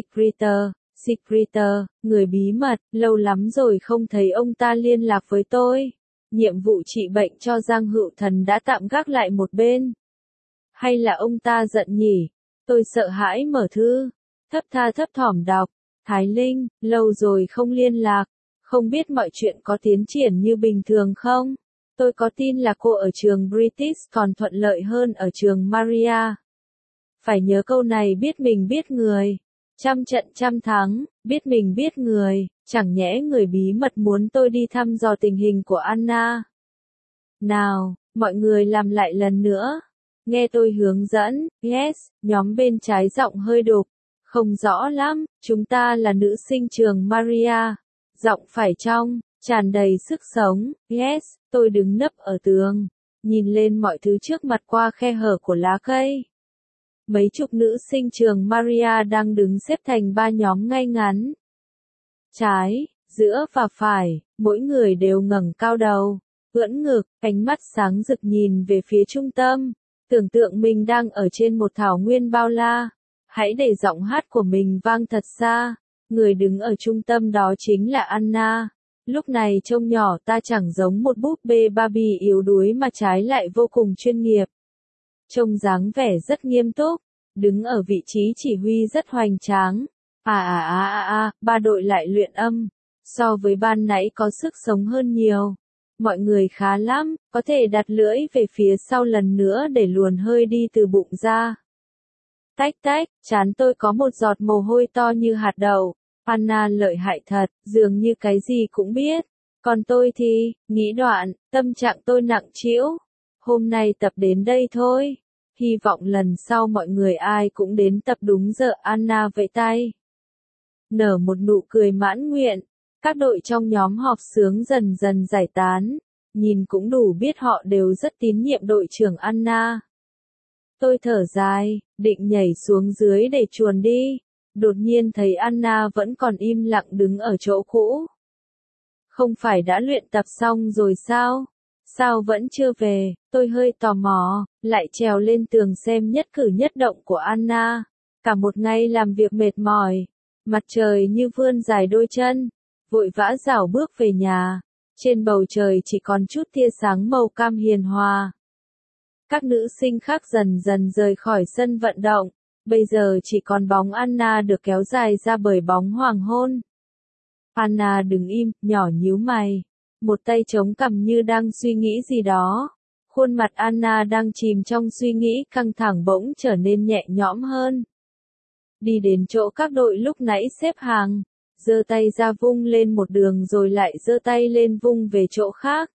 Secretor, người bí mật, lâu lắm rồi không thấy ông ta liên lạc với tôi. Nhiệm vụ trị bệnh cho Giang Hữu Thần đã tạm gác lại một bên. Hay là ông ta giận nhỉ? Tôi sợ hãi mở thư, thấp thỏm đọc. Thái Linh, lâu rồi không liên lạc, không biết mọi chuyện có tiến triển như bình thường không? Tôi có tin là cô ở trường British còn thuận lợi hơn ở trường Maria. Phải nhớ câu này, biết mình biết người. Trăm trận trăm thắng, biết mình biết người, chẳng nhẽ người bí mật muốn tôi đi thăm dò tình hình của Anna. Nào, mọi người làm lại lần nữa. Nghe tôi hướng dẫn, yes, nhóm bên trái giọng hơi đục. Không rõ lắm, chúng ta là nữ sinh trường Maria. Giọng phải trong, tràn đầy sức sống, yes, tôi đứng nấp ở tường. Nhìn lên mọi thứ trước mặt qua khe hở của lá cây. Mấy chục nữ sinh trường Maria đang đứng xếp thành 3 nhóm ngay ngắn. Trái, giữa và phải, mỗi người đều ngẩng cao đầu, ưỡn ngực, ánh mắt sáng rực nhìn về phía trung tâm. Tưởng tượng mình đang ở trên một thảo nguyên bao la. Hãy để giọng hát của mình vang thật xa. Người đứng ở trung tâm đó chính là Anna. Lúc này trông nhỏ ta chẳng giống một búp bê Barbie yếu đuối mà trái lại vô cùng chuyên nghiệp. Trông dáng vẻ rất nghiêm túc, đứng ở vị trí chỉ huy rất hoành tráng. Ba đội lại luyện âm, so với ban nãy có sức sống hơn nhiều. Mọi người khá lắm, có thể đặt lưỡi về phía sau lần nữa để luồn hơi đi từ bụng ra. Tách tách, trán tôi có một giọt mồ hôi to như hạt đậu. Anna lợi hại thật, dường như cái gì cũng biết. Còn tôi thì, nghĩ đoạn, tâm trạng tôi nặng trĩu. Hôm nay tập đến đây thôi. Hy vọng lần sau mọi người ai cũng đến tập đúng giờ. Anna vẫy tay. Nở một nụ cười mãn nguyện. Các đội trong nhóm họp xướng dần dần giải tán. Nhìn cũng đủ biết họ đều rất tín nhiệm đội trưởng Anna. Tôi thở dài, định nhảy xuống dưới để chuồn đi. Đột nhiên thấy Anna vẫn còn im lặng đứng ở chỗ cũ. Không phải đã luyện tập xong rồi sao? Sao vẫn chưa về? Tôi hơi tò mò, lại trèo lên tường xem nhất cử nhất động của Anna. Cả một ngày làm việc mệt mỏi, mặt trời như vươn dài đôi chân, vội vã rảo bước về nhà. Trên bầu trời chỉ còn chút tia sáng màu cam hiền hòa. Các nữ sinh khác dần dần rời khỏi sân vận động. Bây giờ chỉ còn bóng Anna được kéo dài ra bởi bóng hoàng hôn. Anna đứng im, nhỏ nhíu mày. Một tay chống cằm như đang suy nghĩ gì đó. Khuôn mặt Anna đang chìm trong suy nghĩ căng thẳng bỗng trở nên nhẹ nhõm hơn. Đi đến chỗ các đội lúc nãy xếp hàng. Giơ tay ra vung lên một đường rồi lại giơ tay lên vung về chỗ khác.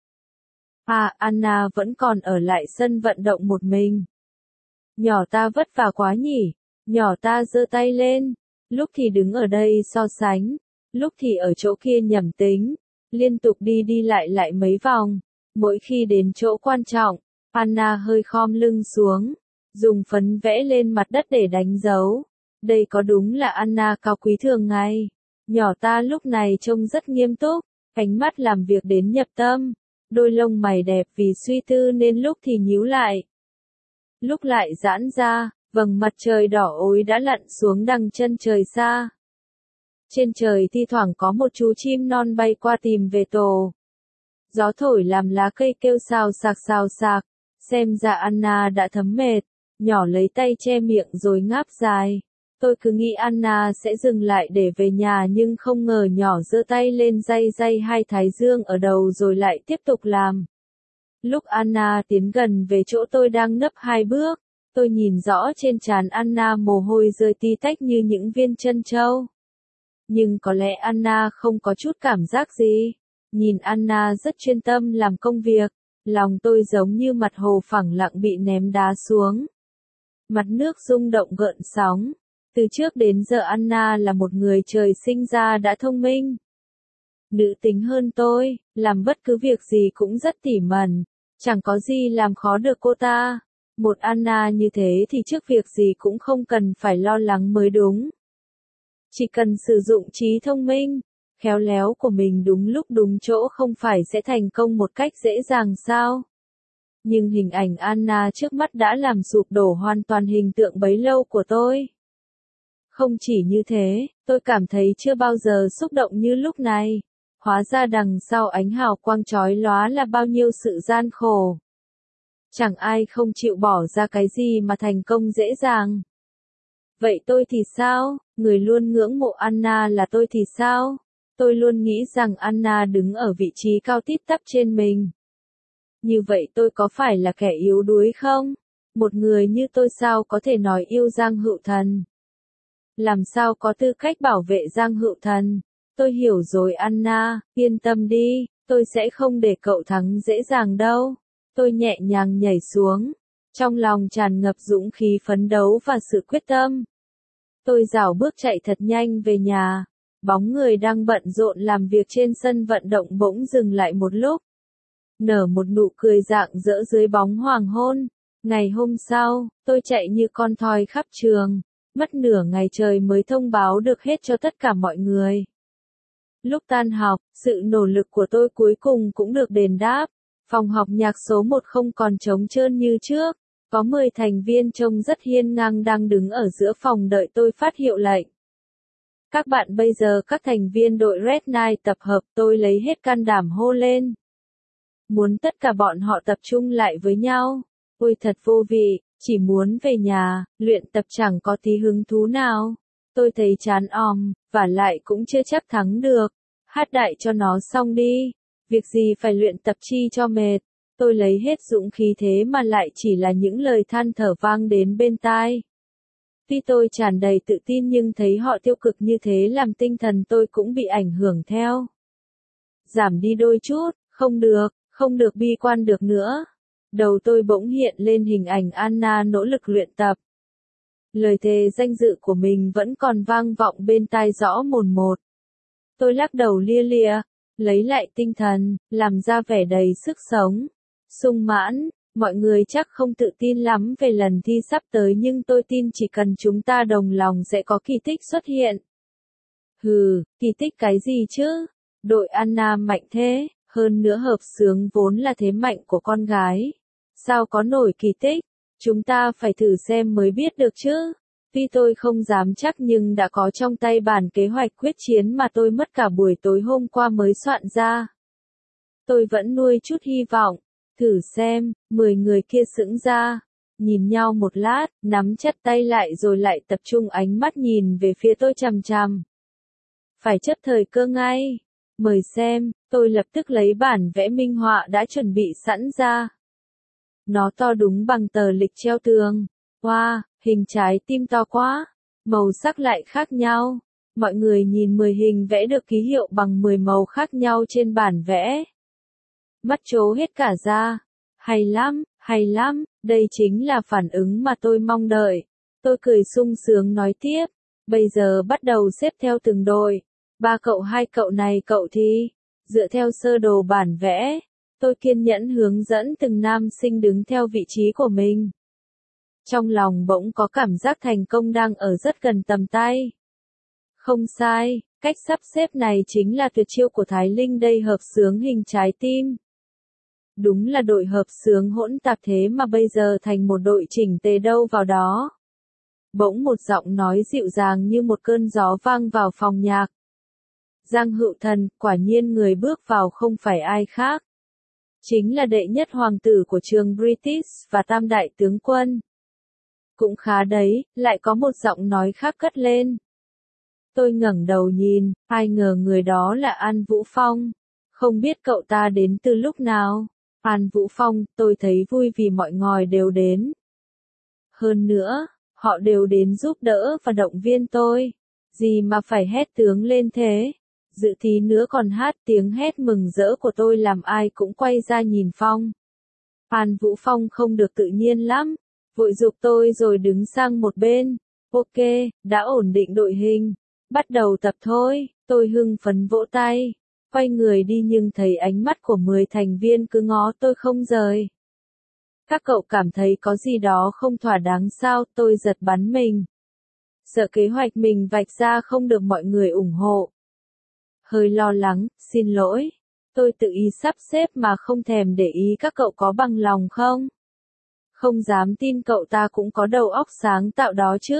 Anna vẫn còn ở lại sân vận động một mình. Nhỏ ta vất vả quá nhỉ. Nhỏ ta giơ tay lên, lúc thì đứng ở đây so sánh, lúc thì ở chỗ kia nhẩm tính, liên tục đi đi lại mấy vòng. Mỗi khi đến chỗ quan trọng, Anna hơi khom lưng xuống, dùng phấn vẽ lên mặt đất để đánh dấu. Đây có đúng là Anna cao quý thường ngày. Nhỏ ta lúc này trông rất nghiêm túc, ánh mắt làm việc đến nhập tâm, đôi lông mày đẹp vì suy tư nên lúc thì nhíu lại, lúc lại giãn ra. Vầng mặt trời đỏ ối đã lặn xuống đằng chân trời xa. Trên trời thi thoảng có một chú chim non bay qua tìm về tổ. Gió thổi làm lá cây kêu xào xạc. Xem ra Anna đã thấm mệt. Nhỏ lấy tay che miệng rồi ngáp dài. Tôi cứ nghĩ Anna sẽ dừng lại để về nhà nhưng không ngờ nhỏ giơ tay lên day hai thái dương ở đầu rồi lại tiếp tục làm. Lúc Anna tiến gần về chỗ tôi đang nấp 2 bước. Tôi nhìn rõ trên trán Anna mồ hôi rơi tí tách như những viên trân châu. Nhưng có lẽ Anna không có chút cảm giác gì. Nhìn Anna rất chuyên tâm làm công việc. Lòng tôi giống như mặt hồ phẳng lặng bị ném đá xuống. Mặt nước rung động gợn sóng. Từ trước đến giờ Anna là một người trời sinh ra đã thông minh. Nữ tính hơn tôi, làm bất cứ việc gì cũng rất tỉ mẩn. Chẳng có gì làm khó được cô ta. Một Anna như thế thì trước việc gì cũng không cần phải lo lắng mới đúng. Chỉ cần sử dụng trí thông minh, khéo léo của mình đúng lúc đúng chỗ không phải sẽ thành công một cách dễ dàng sao? Nhưng hình ảnh Anna trước mắt đã làm sụp đổ hoàn toàn hình tượng bấy lâu của tôi. Không chỉ như thế, tôi cảm thấy chưa bao giờ xúc động như lúc này. Hóa ra đằng sau ánh hào quang chói lóa là bao nhiêu sự gian khổ. Chẳng ai không chịu bỏ ra cái gì mà thành công dễ dàng. Vậy tôi thì sao? Người luôn ngưỡng mộ Anna là tôi thì sao? Tôi luôn nghĩ rằng Anna đứng ở vị trí cao tít tắp trên mình. Như vậy tôi có phải là kẻ yếu đuối không? Một người như tôi sao có thể nói yêu Giang Hữu Thần? Làm sao có tư cách bảo vệ Giang Hữu Thần? Tôi hiểu rồi Anna, yên tâm đi, tôi sẽ không để cậu thắng dễ dàng đâu. Tôi nhẹ nhàng nhảy xuống, trong lòng tràn ngập dũng khí phấn đấu và sự quyết tâm. Tôi rảo bước chạy thật nhanh về nhà. Bóng người đang bận rộn làm việc trên sân vận động bỗng dừng lại một lúc. Nở một nụ cười rạng rỡ dưới bóng hoàng hôn. Ngày hôm sau, tôi chạy như con thoi khắp trường. Mất nửa ngày trời mới thông báo được hết cho tất cả mọi người. Lúc tan học, sự nỗ lực của tôi cuối cùng cũng được đền đáp. Phòng học nhạc số 1 không còn trống trơn như trước. Có 10 thành viên trông rất hiên ngang đang đứng ở giữa phòng đợi tôi phát hiệu lệnh. Các bạn bây giờ các thành viên đội Red Knight tập hợp, tôi lấy hết can đảm hô lên. Muốn tất cả bọn họ tập trung lại với nhau. Ôi thật vô vị, chỉ muốn về nhà, luyện tập chẳng có tí hứng thú nào. Tôi thấy chán vả lại cũng chưa chắc thắng được. Hát đại cho nó xong đi. Việc gì phải luyện tập chi cho mệt. Tôi lấy hết dũng khí thế mà lại chỉ là những lời than thở vang đến bên tai. Tuy tôi tràn đầy tự tin nhưng thấy họ tiêu cực như thế làm tinh thần tôi cũng bị ảnh hưởng theo. Giảm đi đôi chút, không được bi quan được nữa. Đầu tôi bỗng hiện lên hình ảnh Anna nỗ lực luyện tập. Lời thề danh dự của mình vẫn còn vang vọng bên tai rõ mồn một. Tôi lắc đầu lia lịa, lấy lại tinh thần, làm ra vẻ đầy sức sống. Sung mãn, mọi người chắc không tự tin lắm về lần thi sắp tới nhưng tôi tin chỉ cần chúng ta đồng lòng sẽ có kỳ tích xuất hiện. Hừ, kỳ tích cái gì chứ? Đội Anna mạnh thế, hơn nữa hợp xướng vốn là thế mạnh của con gái. Sao có nổi kỳ tích? Chúng ta phải thử xem mới biết được chứ. Tuy tôi không dám chắc nhưng đã có trong tay bản kế hoạch quyết chiến mà tôi mất cả buổi tối hôm qua mới soạn ra. Tôi vẫn nuôi chút hy vọng. Thử xem, 10 người kia sững ra, nhìn nhau một lát, nắm chặt tay lại rồi lại tập trung ánh mắt nhìn về phía tôi chằm chằm. Phải chấp thời cơ ngay. Mời xem, tôi lập tức lấy bản vẽ minh họa đã chuẩn bị sẵn ra. Nó to đúng bằng tờ lịch treo tường. Wow, hình trái tim to quá. Màu sắc lại khác nhau. Mọi người nhìn 10 hình vẽ được ký hiệu bằng 10 màu khác nhau trên bản vẽ. Mắt trố hết cả ra. Hay lắm, đây chính là phản ứng mà tôi mong đợi. Tôi cười sung sướng nói tiếp. Bây giờ bắt đầu xếp theo từng đội. 3 cậu 2 cậu này cậu thì. Dựa theo sơ đồ bản vẽ. Tôi kiên nhẫn hướng dẫn từng nam sinh đứng theo vị trí của mình. Trong lòng bỗng có cảm giác thành công đang ở rất gần tầm tay. Không sai, cách sắp xếp này chính là tuyệt chiêu của Thái Linh đây hợp xướng hình trái tim. Đúng là đội hợp xướng hỗn tạp thế mà bây giờ thành một đội chỉnh tề đâu vào đó. Bỗng một giọng nói dịu dàng như một cơn gió vang vào phòng nhạc. Giang Hữu Thần, quả nhiên người bước vào không phải ai khác. Chính là đệ nhất hoàng tử của trường British và tam đại tướng quân. Cũng khá đấy, lại có một giọng nói khác cất lên. Tôi ngẩng đầu nhìn, ai ngờ người đó là An Vũ Phong. Không biết cậu ta đến từ lúc nào. An Vũ Phong, tôi thấy vui vì mọi người đều đến. Hơn nữa, họ đều đến giúp đỡ và động viên tôi. Gì mà phải hét tướng lên thế? Dự thi nữa còn hát tiếng hét mừng rỡ của tôi làm ai cũng quay ra nhìn Phong. An Vũ Phong không được tự nhiên lắm. Vội giục tôi rồi đứng sang một bên. Ok, đã ổn định đội hình. Bắt đầu tập thôi, tôi hưng phấn vỗ tay. Quay người đi nhưng thấy ánh mắt của 10 thành viên cứ ngó tôi không rời. Các cậu cảm thấy có gì đó không thỏa đáng sao? Tôi giật bắn mình. Sợ kế hoạch mình vạch ra không được mọi người ủng hộ. Hơi lo lắng, xin lỗi. Tôi tự ý sắp xếp mà không thèm để ý các cậu có bằng lòng không? Không dám tin cậu ta cũng có đầu óc sáng tạo đó chứ.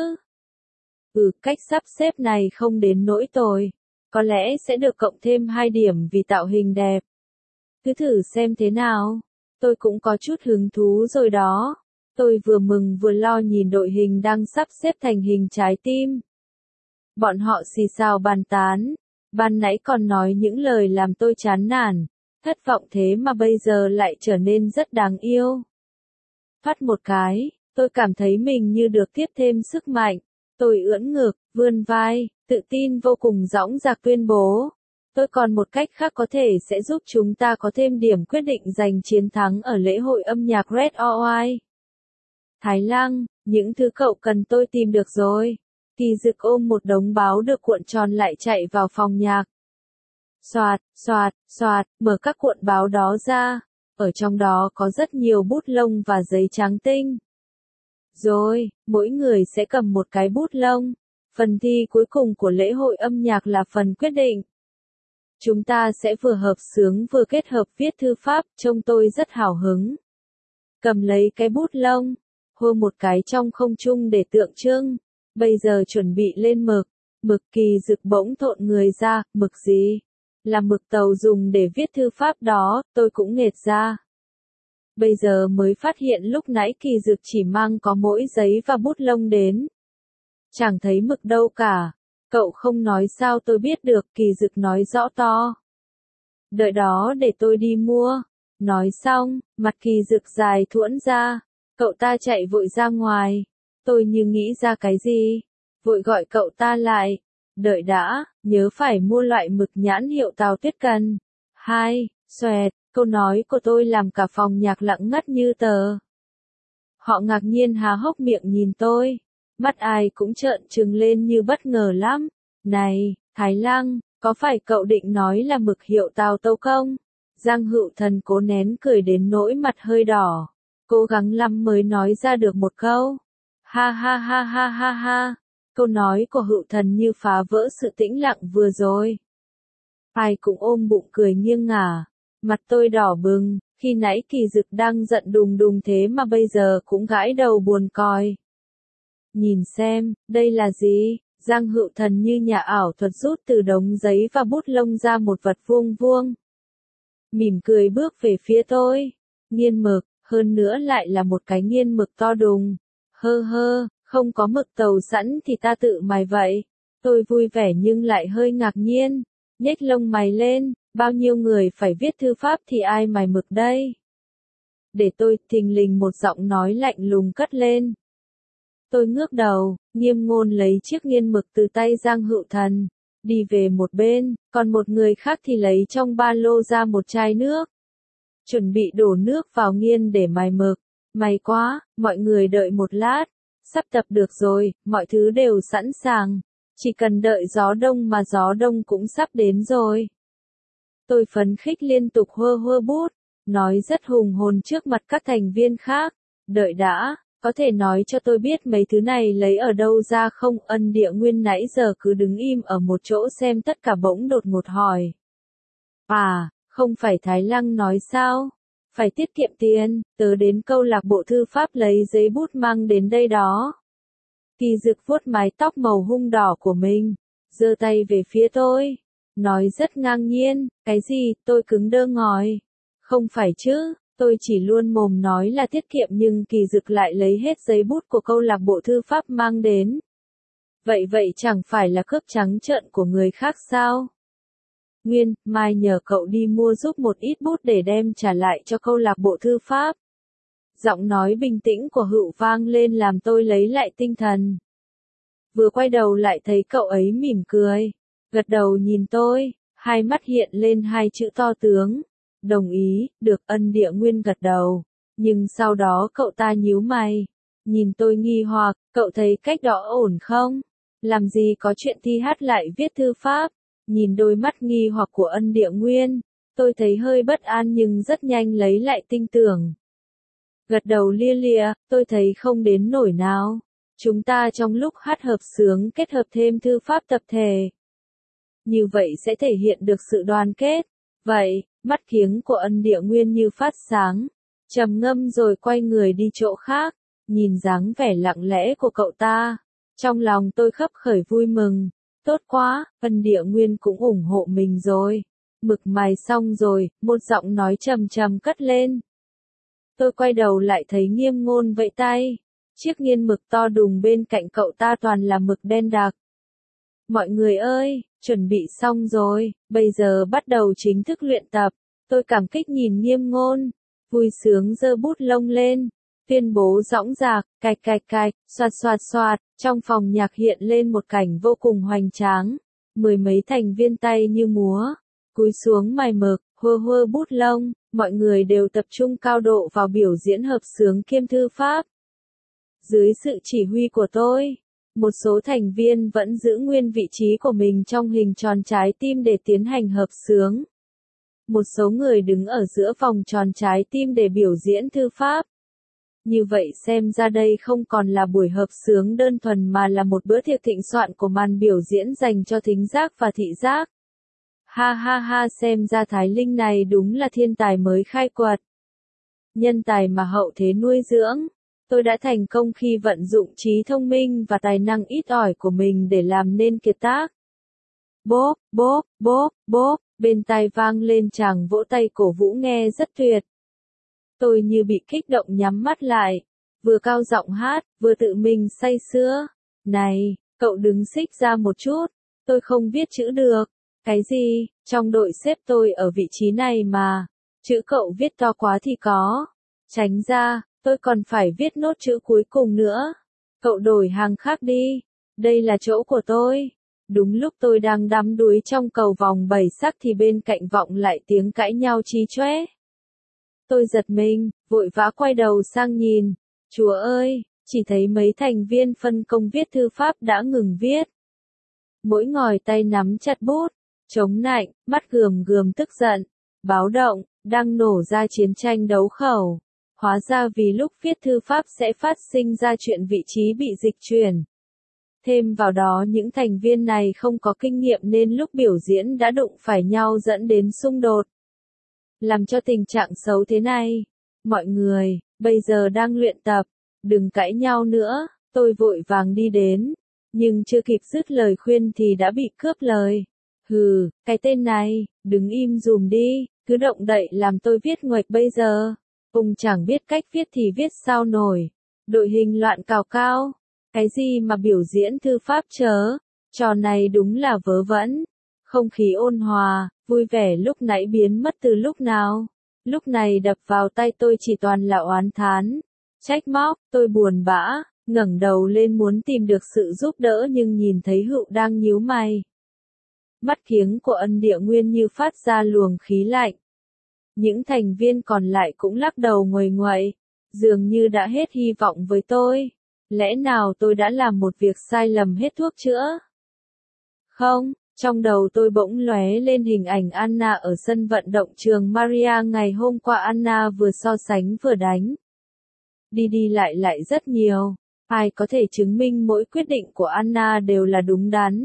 Cách sắp xếp này không đến nỗi tồi. Có lẽ sẽ được cộng thêm 2 điểm vì tạo hình đẹp. Cứ thử xem thế nào. Tôi cũng có chút hứng thú rồi đó. Tôi vừa mừng vừa lo nhìn đội hình đang sắp xếp thành hình trái tim. Bọn họ xì xào bàn tán. Ban nãy còn nói những lời làm tôi chán nản. Thất vọng thế mà bây giờ lại trở nên rất đáng yêu. Thoát một cái, tôi cảm thấy mình như được tiếp thêm sức mạnh. Tôi ưỡn ngực, vươn vai, tự tin vô cùng dõng dạc tuyên bố. Tôi còn một cách khác có thể sẽ giúp chúng ta có thêm điểm quyết định giành chiến thắng ở lễ hội âm nhạc Red Oi. Thái Lăng, những thứ cậu cần tôi tìm được rồi. Kỳ Dực ôm một đống báo được cuộn tròn lại chạy vào phòng nhạc. Xoạt, mở các cuộn báo đó ra. Ở trong đó có rất nhiều bút lông và giấy trắng tinh. Rồi, mỗi người sẽ cầm một cái bút lông. Phần thi cuối cùng của lễ hội âm nhạc là phần quyết định. Chúng ta sẽ vừa hợp xướng vừa kết hợp viết thư pháp, trông tôi rất hào hứng. Cầm lấy cái bút lông, hô một cái trong không trung để tượng trưng. Bây giờ chuẩn bị lên mực. Mực Kỳ Dực bỗng thộn người ra, mực gì? Là mực tàu dùng để viết thư pháp đó, tôi cũng nghệt ra. Bây giờ mới phát hiện lúc nãy Kỳ Dực chỉ mang có mỗi giấy và bút lông đến. Chẳng thấy mực đâu cả. Cậu không nói sao tôi biết được, Kỳ Dực nói rõ to. Đợi đó để tôi đi mua. Nói xong, mặt Kỳ Dực dài thuẫn ra. Cậu ta chạy vội ra ngoài. Tôi như nghĩ ra cái gì. Vội gọi cậu ta lại. Đợi đã, nhớ phải mua loại mực nhãn hiệu Tào Tuyết Cần. Xoẹt, câu nói của tôi làm cả phòng nhạc lặng ngắt như tờ. Họ ngạc nhiên há hốc miệng nhìn tôi. Mắt ai cũng trợn trừng lên như bất ngờ lắm. Này, Thái Lăng, có phải cậu định nói là mực hiệu Tào Tâu không? Giang Hữu Thần cố nén cười đến nỗi mặt hơi đỏ. Cố gắng lắm mới nói ra được một câu. Ha ha ha ha ha ha. Câu nói của Hữu Thần như phá vỡ sự tĩnh lặng vừa rồi. Ai cũng ôm bụng cười nghiêng ngả. Mặt tôi đỏ bừng, khi nãy Kỳ Dực đang giận đùng đùng thế mà bây giờ cũng gãi đầu buồn còi. Nhìn xem, đây là gì? Giang Hữu Thần như nhà ảo thuật rút từ đống giấy và bút lông ra một vật vuông vuông. Mỉm cười bước về phía tôi. Nghiên mực, hơn nữa lại là một cái nghiên mực to đùng. Hơ hơ, không có mực tàu sẵn thì ta tự mài vậy. Tôi vui vẻ nhưng lại hơi ngạc nhiên. Nhếch lông mày lên, bao nhiêu người phải viết thư pháp thì ai mài mực đây? Để tôi, thình lình một giọng nói lạnh lùng cất lên. Tôi ngước đầu, Nghiêm Ngôn lấy chiếc nghiên mực từ tay Giang Hữu Thần, đi về một bên, còn một người khác thì lấy trong ba lô ra một chai nước. Chuẩn bị đổ nước vào nghiên để mài mực. May quá, mọi người đợi một lát. Sắp tập được rồi, mọi thứ đều sẵn sàng. Chỉ cần đợi gió đông mà gió đông cũng sắp đến rồi. Tôi phấn khích liên tục hơ hơ bút, nói rất hùng hồn trước mặt các thành viên khác. Đợi đã, có thể nói cho tôi biết mấy thứ này lấy ở đâu ra không? Ân Địa Nguyên nãy giờ cứ đứng im ở một chỗ xem tất cả bỗng đột ngột hỏi. À, không phải Thái Lăng nói sao? Phải tiết kiệm tiền, tớ đến câu lạc bộ thư pháp lấy giấy bút mang đến đây đó. Kỳ Dực vuốt mái tóc màu hung đỏ của mình, giơ tay về phía tôi, nói rất ngang nhiên, cái gì? Tôi cứng đơ ngòi. Không phải chứ, tôi chỉ luôn mồm nói là tiết kiệm nhưng Kỳ Dực lại lấy hết giấy bút của câu lạc bộ thư pháp mang đến. Vậy chẳng phải là cướp trắng trợn của người khác sao? Nguyên, mai nhờ cậu đi mua giúp một ít bút để đem trả lại cho câu lạc bộ thư pháp. Giọng nói bình tĩnh của Hữu vang lên làm tôi lấy lại tinh thần. Vừa quay đầu lại thấy cậu ấy mỉm cười, gật đầu nhìn tôi, hai mắt hiện lên hai chữ to tướng. Đồng ý, được. Ân Địa Nguyên gật đầu. Nhưng sau đó cậu ta nhíu mày. Nhìn tôi nghi hoặc, cậu thấy cách đó ổn không? Làm gì có chuyện thi hát lại viết thư pháp? Nhìn đôi mắt nghi hoặc của Ân Địa Nguyên, tôi thấy hơi bất an nhưng rất nhanh lấy lại tinh tưởng. Gật đầu lia lịa, tôi thấy không đến nổi nào. Chúng ta trong lúc hát hợp xướng kết hợp thêm thư pháp tập thể. Như vậy sẽ thể hiện được sự đoàn kết. Vậy, mắt kiếng của Ân Địa Nguyên như phát sáng. Trầm ngâm rồi quay người đi chỗ khác. Nhìn dáng vẻ lặng lẽ của cậu ta. Trong lòng tôi khấp khởi vui mừng. Tốt quá, Ân Địa Nguyên cũng ủng hộ mình rồi. Mực mài xong rồi, một giọng nói trầm trầm cất lên. Tôi quay đầu lại thấy Nghiêm Ngôn vẫy tay. Chiếc nghiên mực to đùng bên cạnh cậu ta toàn là mực đen đặc. Mọi người ơi, chuẩn bị xong rồi, bây giờ bắt đầu chính thức luyện tập. Tôi cảm kích nhìn Nghiêm Ngôn, vui sướng giơ bút lông lên, tuyên bố dõng dạc, cạch cạch cạch, xoạt xoạt xoạt, trong phòng nhạc hiện lên một cảnh vô cùng hoành tráng. Mười mấy thành viên tay như múa, cúi xuống mài mực, hơ hơ bút lông, mọi người đều tập trung cao độ vào biểu diễn hợp xướng kiêm thư pháp. Dưới sự chỉ huy của tôi, một số thành viên vẫn giữ nguyên vị trí của mình trong hình tròn trái tim để tiến hành hợp xướng. Một số người đứng ở giữa vòng tròn trái tim để biểu diễn thư pháp. Như vậy xem ra đây không còn là buổi hợp xướng đơn thuần mà là một bữa tiệc thịnh soạn của màn biểu diễn dành cho thính giác và thị giác. Ha ha ha, xem ra Thái Linh này đúng là thiên tài mới khai quật. Nhân tài mà hậu thế nuôi dưỡng. Tôi đã thành công khi vận dụng trí thông minh và tài năng ít ỏi của mình để làm nên kiệt tác. Bốp, bốp, bốp, bốp, bên tai vang lên tràng vỗ tay cổ vũ nghe rất tuyệt. Tôi như bị kích động nhắm mắt lại, vừa cao giọng hát, vừa tự mình say sưa. Này, cậu đứng xích ra một chút, tôi không viết chữ được. Cái gì, trong đội xếp tôi ở vị trí này mà, chữ cậu viết to quá thì có. Tránh ra, tôi còn phải viết nốt chữ cuối cùng nữa. Cậu đổi hàng khác đi, đây là chỗ của tôi. Đúng lúc tôi đang đắm đuối trong cầu vòng bảy sắc thì bên cạnh vọng lại tiếng cãi nhau chí chóe. Tôi giật mình, vội vã quay đầu sang nhìn. Chúa ơi, chỉ thấy mấy thành viên phân công viết thư pháp đã ngừng viết. Mỗi ngòi tay nắm chặt bút, chống nạnh, mắt gườm gườm tức giận, báo động, đang nổ ra chiến tranh đấu khẩu. Hóa ra vì lúc viết thư pháp sẽ phát sinh ra chuyện vị trí bị dịch chuyển. Thêm vào đó những thành viên này không có kinh nghiệm nên lúc biểu diễn đã đụng phải nhau dẫn đến xung đột. Làm cho tình trạng xấu thế này. Mọi người, bây giờ đang luyện tập, đừng cãi nhau nữa, tôi vội vàng đi đến. Nhưng chưa kịp dứt lời khuyên thì đã bị cướp lời. Hừ, cái tên này, đứng im dùm đi, cứ động đậy làm tôi viết nguệch bây giờ. Ông chẳng biết cách viết thì viết sao nổi. Đội hình loạn cào cao. Cái gì mà biểu diễn thư pháp chớ, trò này đúng là vớ vẩn. Không khí ôn hòa, vui vẻ lúc nãy biến mất từ lúc nào. Lúc này đập vào tay tôi chỉ toàn là oán thán. Trách móc, tôi buồn bã, ngẩng đầu lên muốn tìm được sự giúp đỡ nhưng nhìn thấy Hựu đang nhíu mày. Mắt kiếng của Ân Địa Nguyên như phát ra luồng khí lạnh. Những thành viên còn lại cũng lắc đầu nguầy nguậy, dường như đã hết hy vọng với tôi. Lẽ nào tôi đã làm một việc sai lầm hết thuốc chữa? Không, trong đầu tôi bỗng lóe lên hình ảnh Anna ở sân vận động trường Maria ngày hôm qua. Anna vừa so sánh vừa đánh. Đi đi lại lại rất nhiều. Ai có thể chứng minh mỗi quyết định của Anna đều là đúng đắn?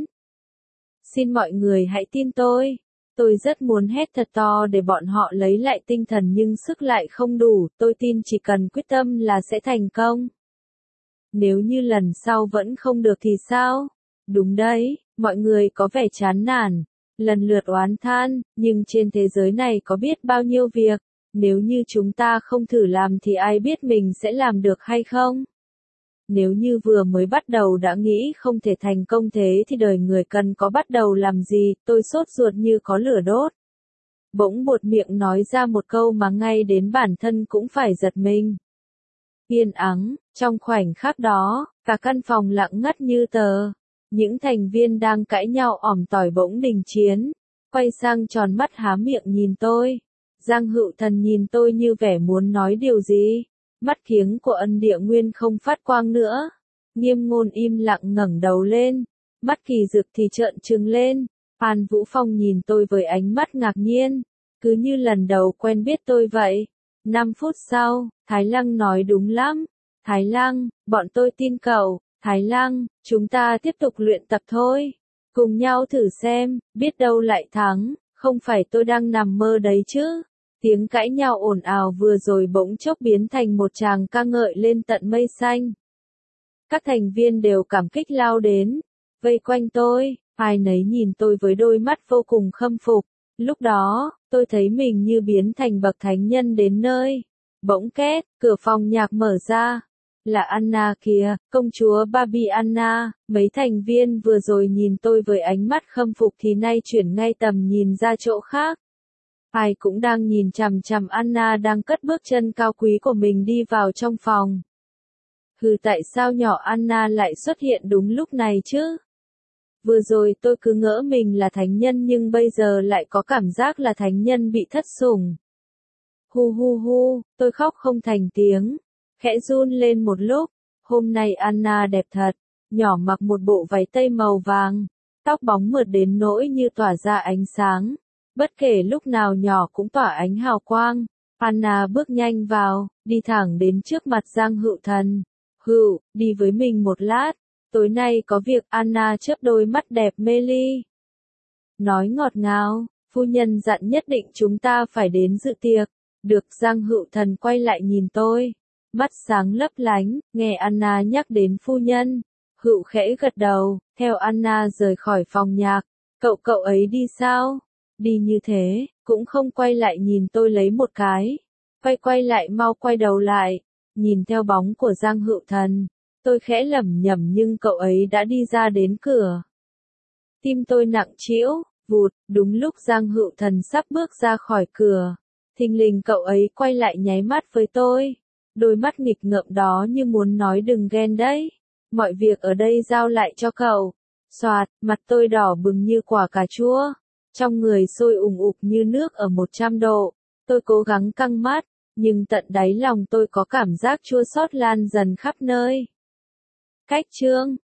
Xin mọi người hãy tin tôi. Tôi rất muốn hét thật to để bọn họ lấy lại tinh thần nhưng sức lại không đủ. Tôi tin chỉ cần quyết tâm là sẽ thành công. Nếu như lần sau vẫn không được thì sao? Đúng đấy, mọi người có vẻ chán nản, lần lượt oán than, nhưng trên thế giới này có biết bao nhiêu việc, nếu như chúng ta không thử làm thì ai biết mình sẽ làm được hay không? Nếu như vừa mới bắt đầu đã nghĩ không thể thành công thế thì đời người cần có bắt đầu làm gì? Tôi sốt ruột như có lửa đốt. Bỗng buột miệng nói ra một câu mà ngay đến bản thân cũng phải giật mình. Yên ắng, trong khoảnh khắc đó, cả căn phòng lặng ngắt như tờ. Những thành viên đang cãi nhau ỏm tỏi bỗng đình chiến, quay sang tròn mắt há miệng nhìn tôi. Giang Hựu Thần nhìn tôi như vẻ muốn nói điều gì. Mắt kiếng của Ân Địa Nguyên không phát quang nữa. Nghiêm Ngôn im lặng ngẩng đầu lên. Mắt Kỳ Dực thì trợn trừng lên. Phan Vũ Phong nhìn tôi với ánh mắt ngạc nhiên. Cứ như lần đầu quen biết tôi vậy. 5 phút sau, Thái Lăng nói đúng lắm. Thái Lăng, bọn tôi tin cậu. Thái Lăng, chúng ta tiếp tục luyện tập thôi. Cùng nhau thử xem, biết đâu lại thắng. Không phải tôi đang nằm mơ đấy chứ. Tiếng cãi nhau ồn ào vừa rồi bỗng chốc biến thành một tràng ca ngợi lên tận mây xanh. Các thành viên đều cảm kích lao đến, vây quanh tôi, ai nấy nhìn tôi với đôi mắt vô cùng khâm phục. Lúc đó, tôi thấy mình như biến thành bậc thánh nhân đến nơi. Bỗng két, cửa phòng nhạc mở ra. Là Anna kìa, công chúa Barbie Anna. Mấy thành viên vừa rồi nhìn tôi với ánh mắt khâm phục thì nay chuyển ngay tầm nhìn ra chỗ khác. Ai cũng đang nhìn chằm chằm Anna đang cất bước chân cao quý của mình đi vào trong phòng. Hừ, tại sao nhỏ Anna lại xuất hiện đúng lúc này chứ? Vừa rồi tôi cứ ngỡ mình là thánh nhân nhưng bây giờ lại có cảm giác là thánh nhân bị thất sủng. Hu hu hu, tôi khóc không thành tiếng, khẽ run lên một lúc. Hôm nay Anna đẹp thật, nhỏ mặc một bộ váy tây màu vàng, tóc bóng mượt đến nỗi như tỏa ra ánh sáng. Bất kể lúc nào nhỏ cũng tỏa ánh hào quang. Anna bước nhanh vào, đi thẳng đến trước mặt Giang Hựu Thần. Hựu, đi với mình một lát. Tối nay có việc. Anna chớp đôi mắt đẹp mê ly. Nói ngọt ngào, phu nhân dặn nhất định chúng ta phải đến dự tiệc. Được. Giang Hựu Thần quay lại nhìn tôi. mắt sáng lấp lánh, nghe Anna nhắc đến phu nhân. Hựu khẽ gật đầu, theo Anna rời khỏi phòng nhạc. Cậu ấy đi sao? Đi như thế, cũng không quay lại nhìn tôi lấy một cái. Quay lại mau quay đầu lại, nhìn theo bóng của Giang Hựu Thần. Tôi khẽ lẩm nhẩm nhưng cậu ấy đã đi ra đến cửa. Tim tôi nặng trĩu, vụt, đúng lúc Giang Hựu Thần sắp bước ra khỏi cửa. Thình lình cậu ấy quay lại nháy mắt với tôi. Đôi mắt nghịch ngợm đó như muốn nói đừng ghen đấy. Mọi việc ở đây giao lại cho cậu. Soạt, mặt tôi đỏ bừng như quả cà chua. Trong người sôi ùng ục như nước ở 100 độ. Tôi cố gắng căng mắt, nhưng tận đáy lòng tôi có cảm giác chua xót lan dần khắp nơi. Cách chương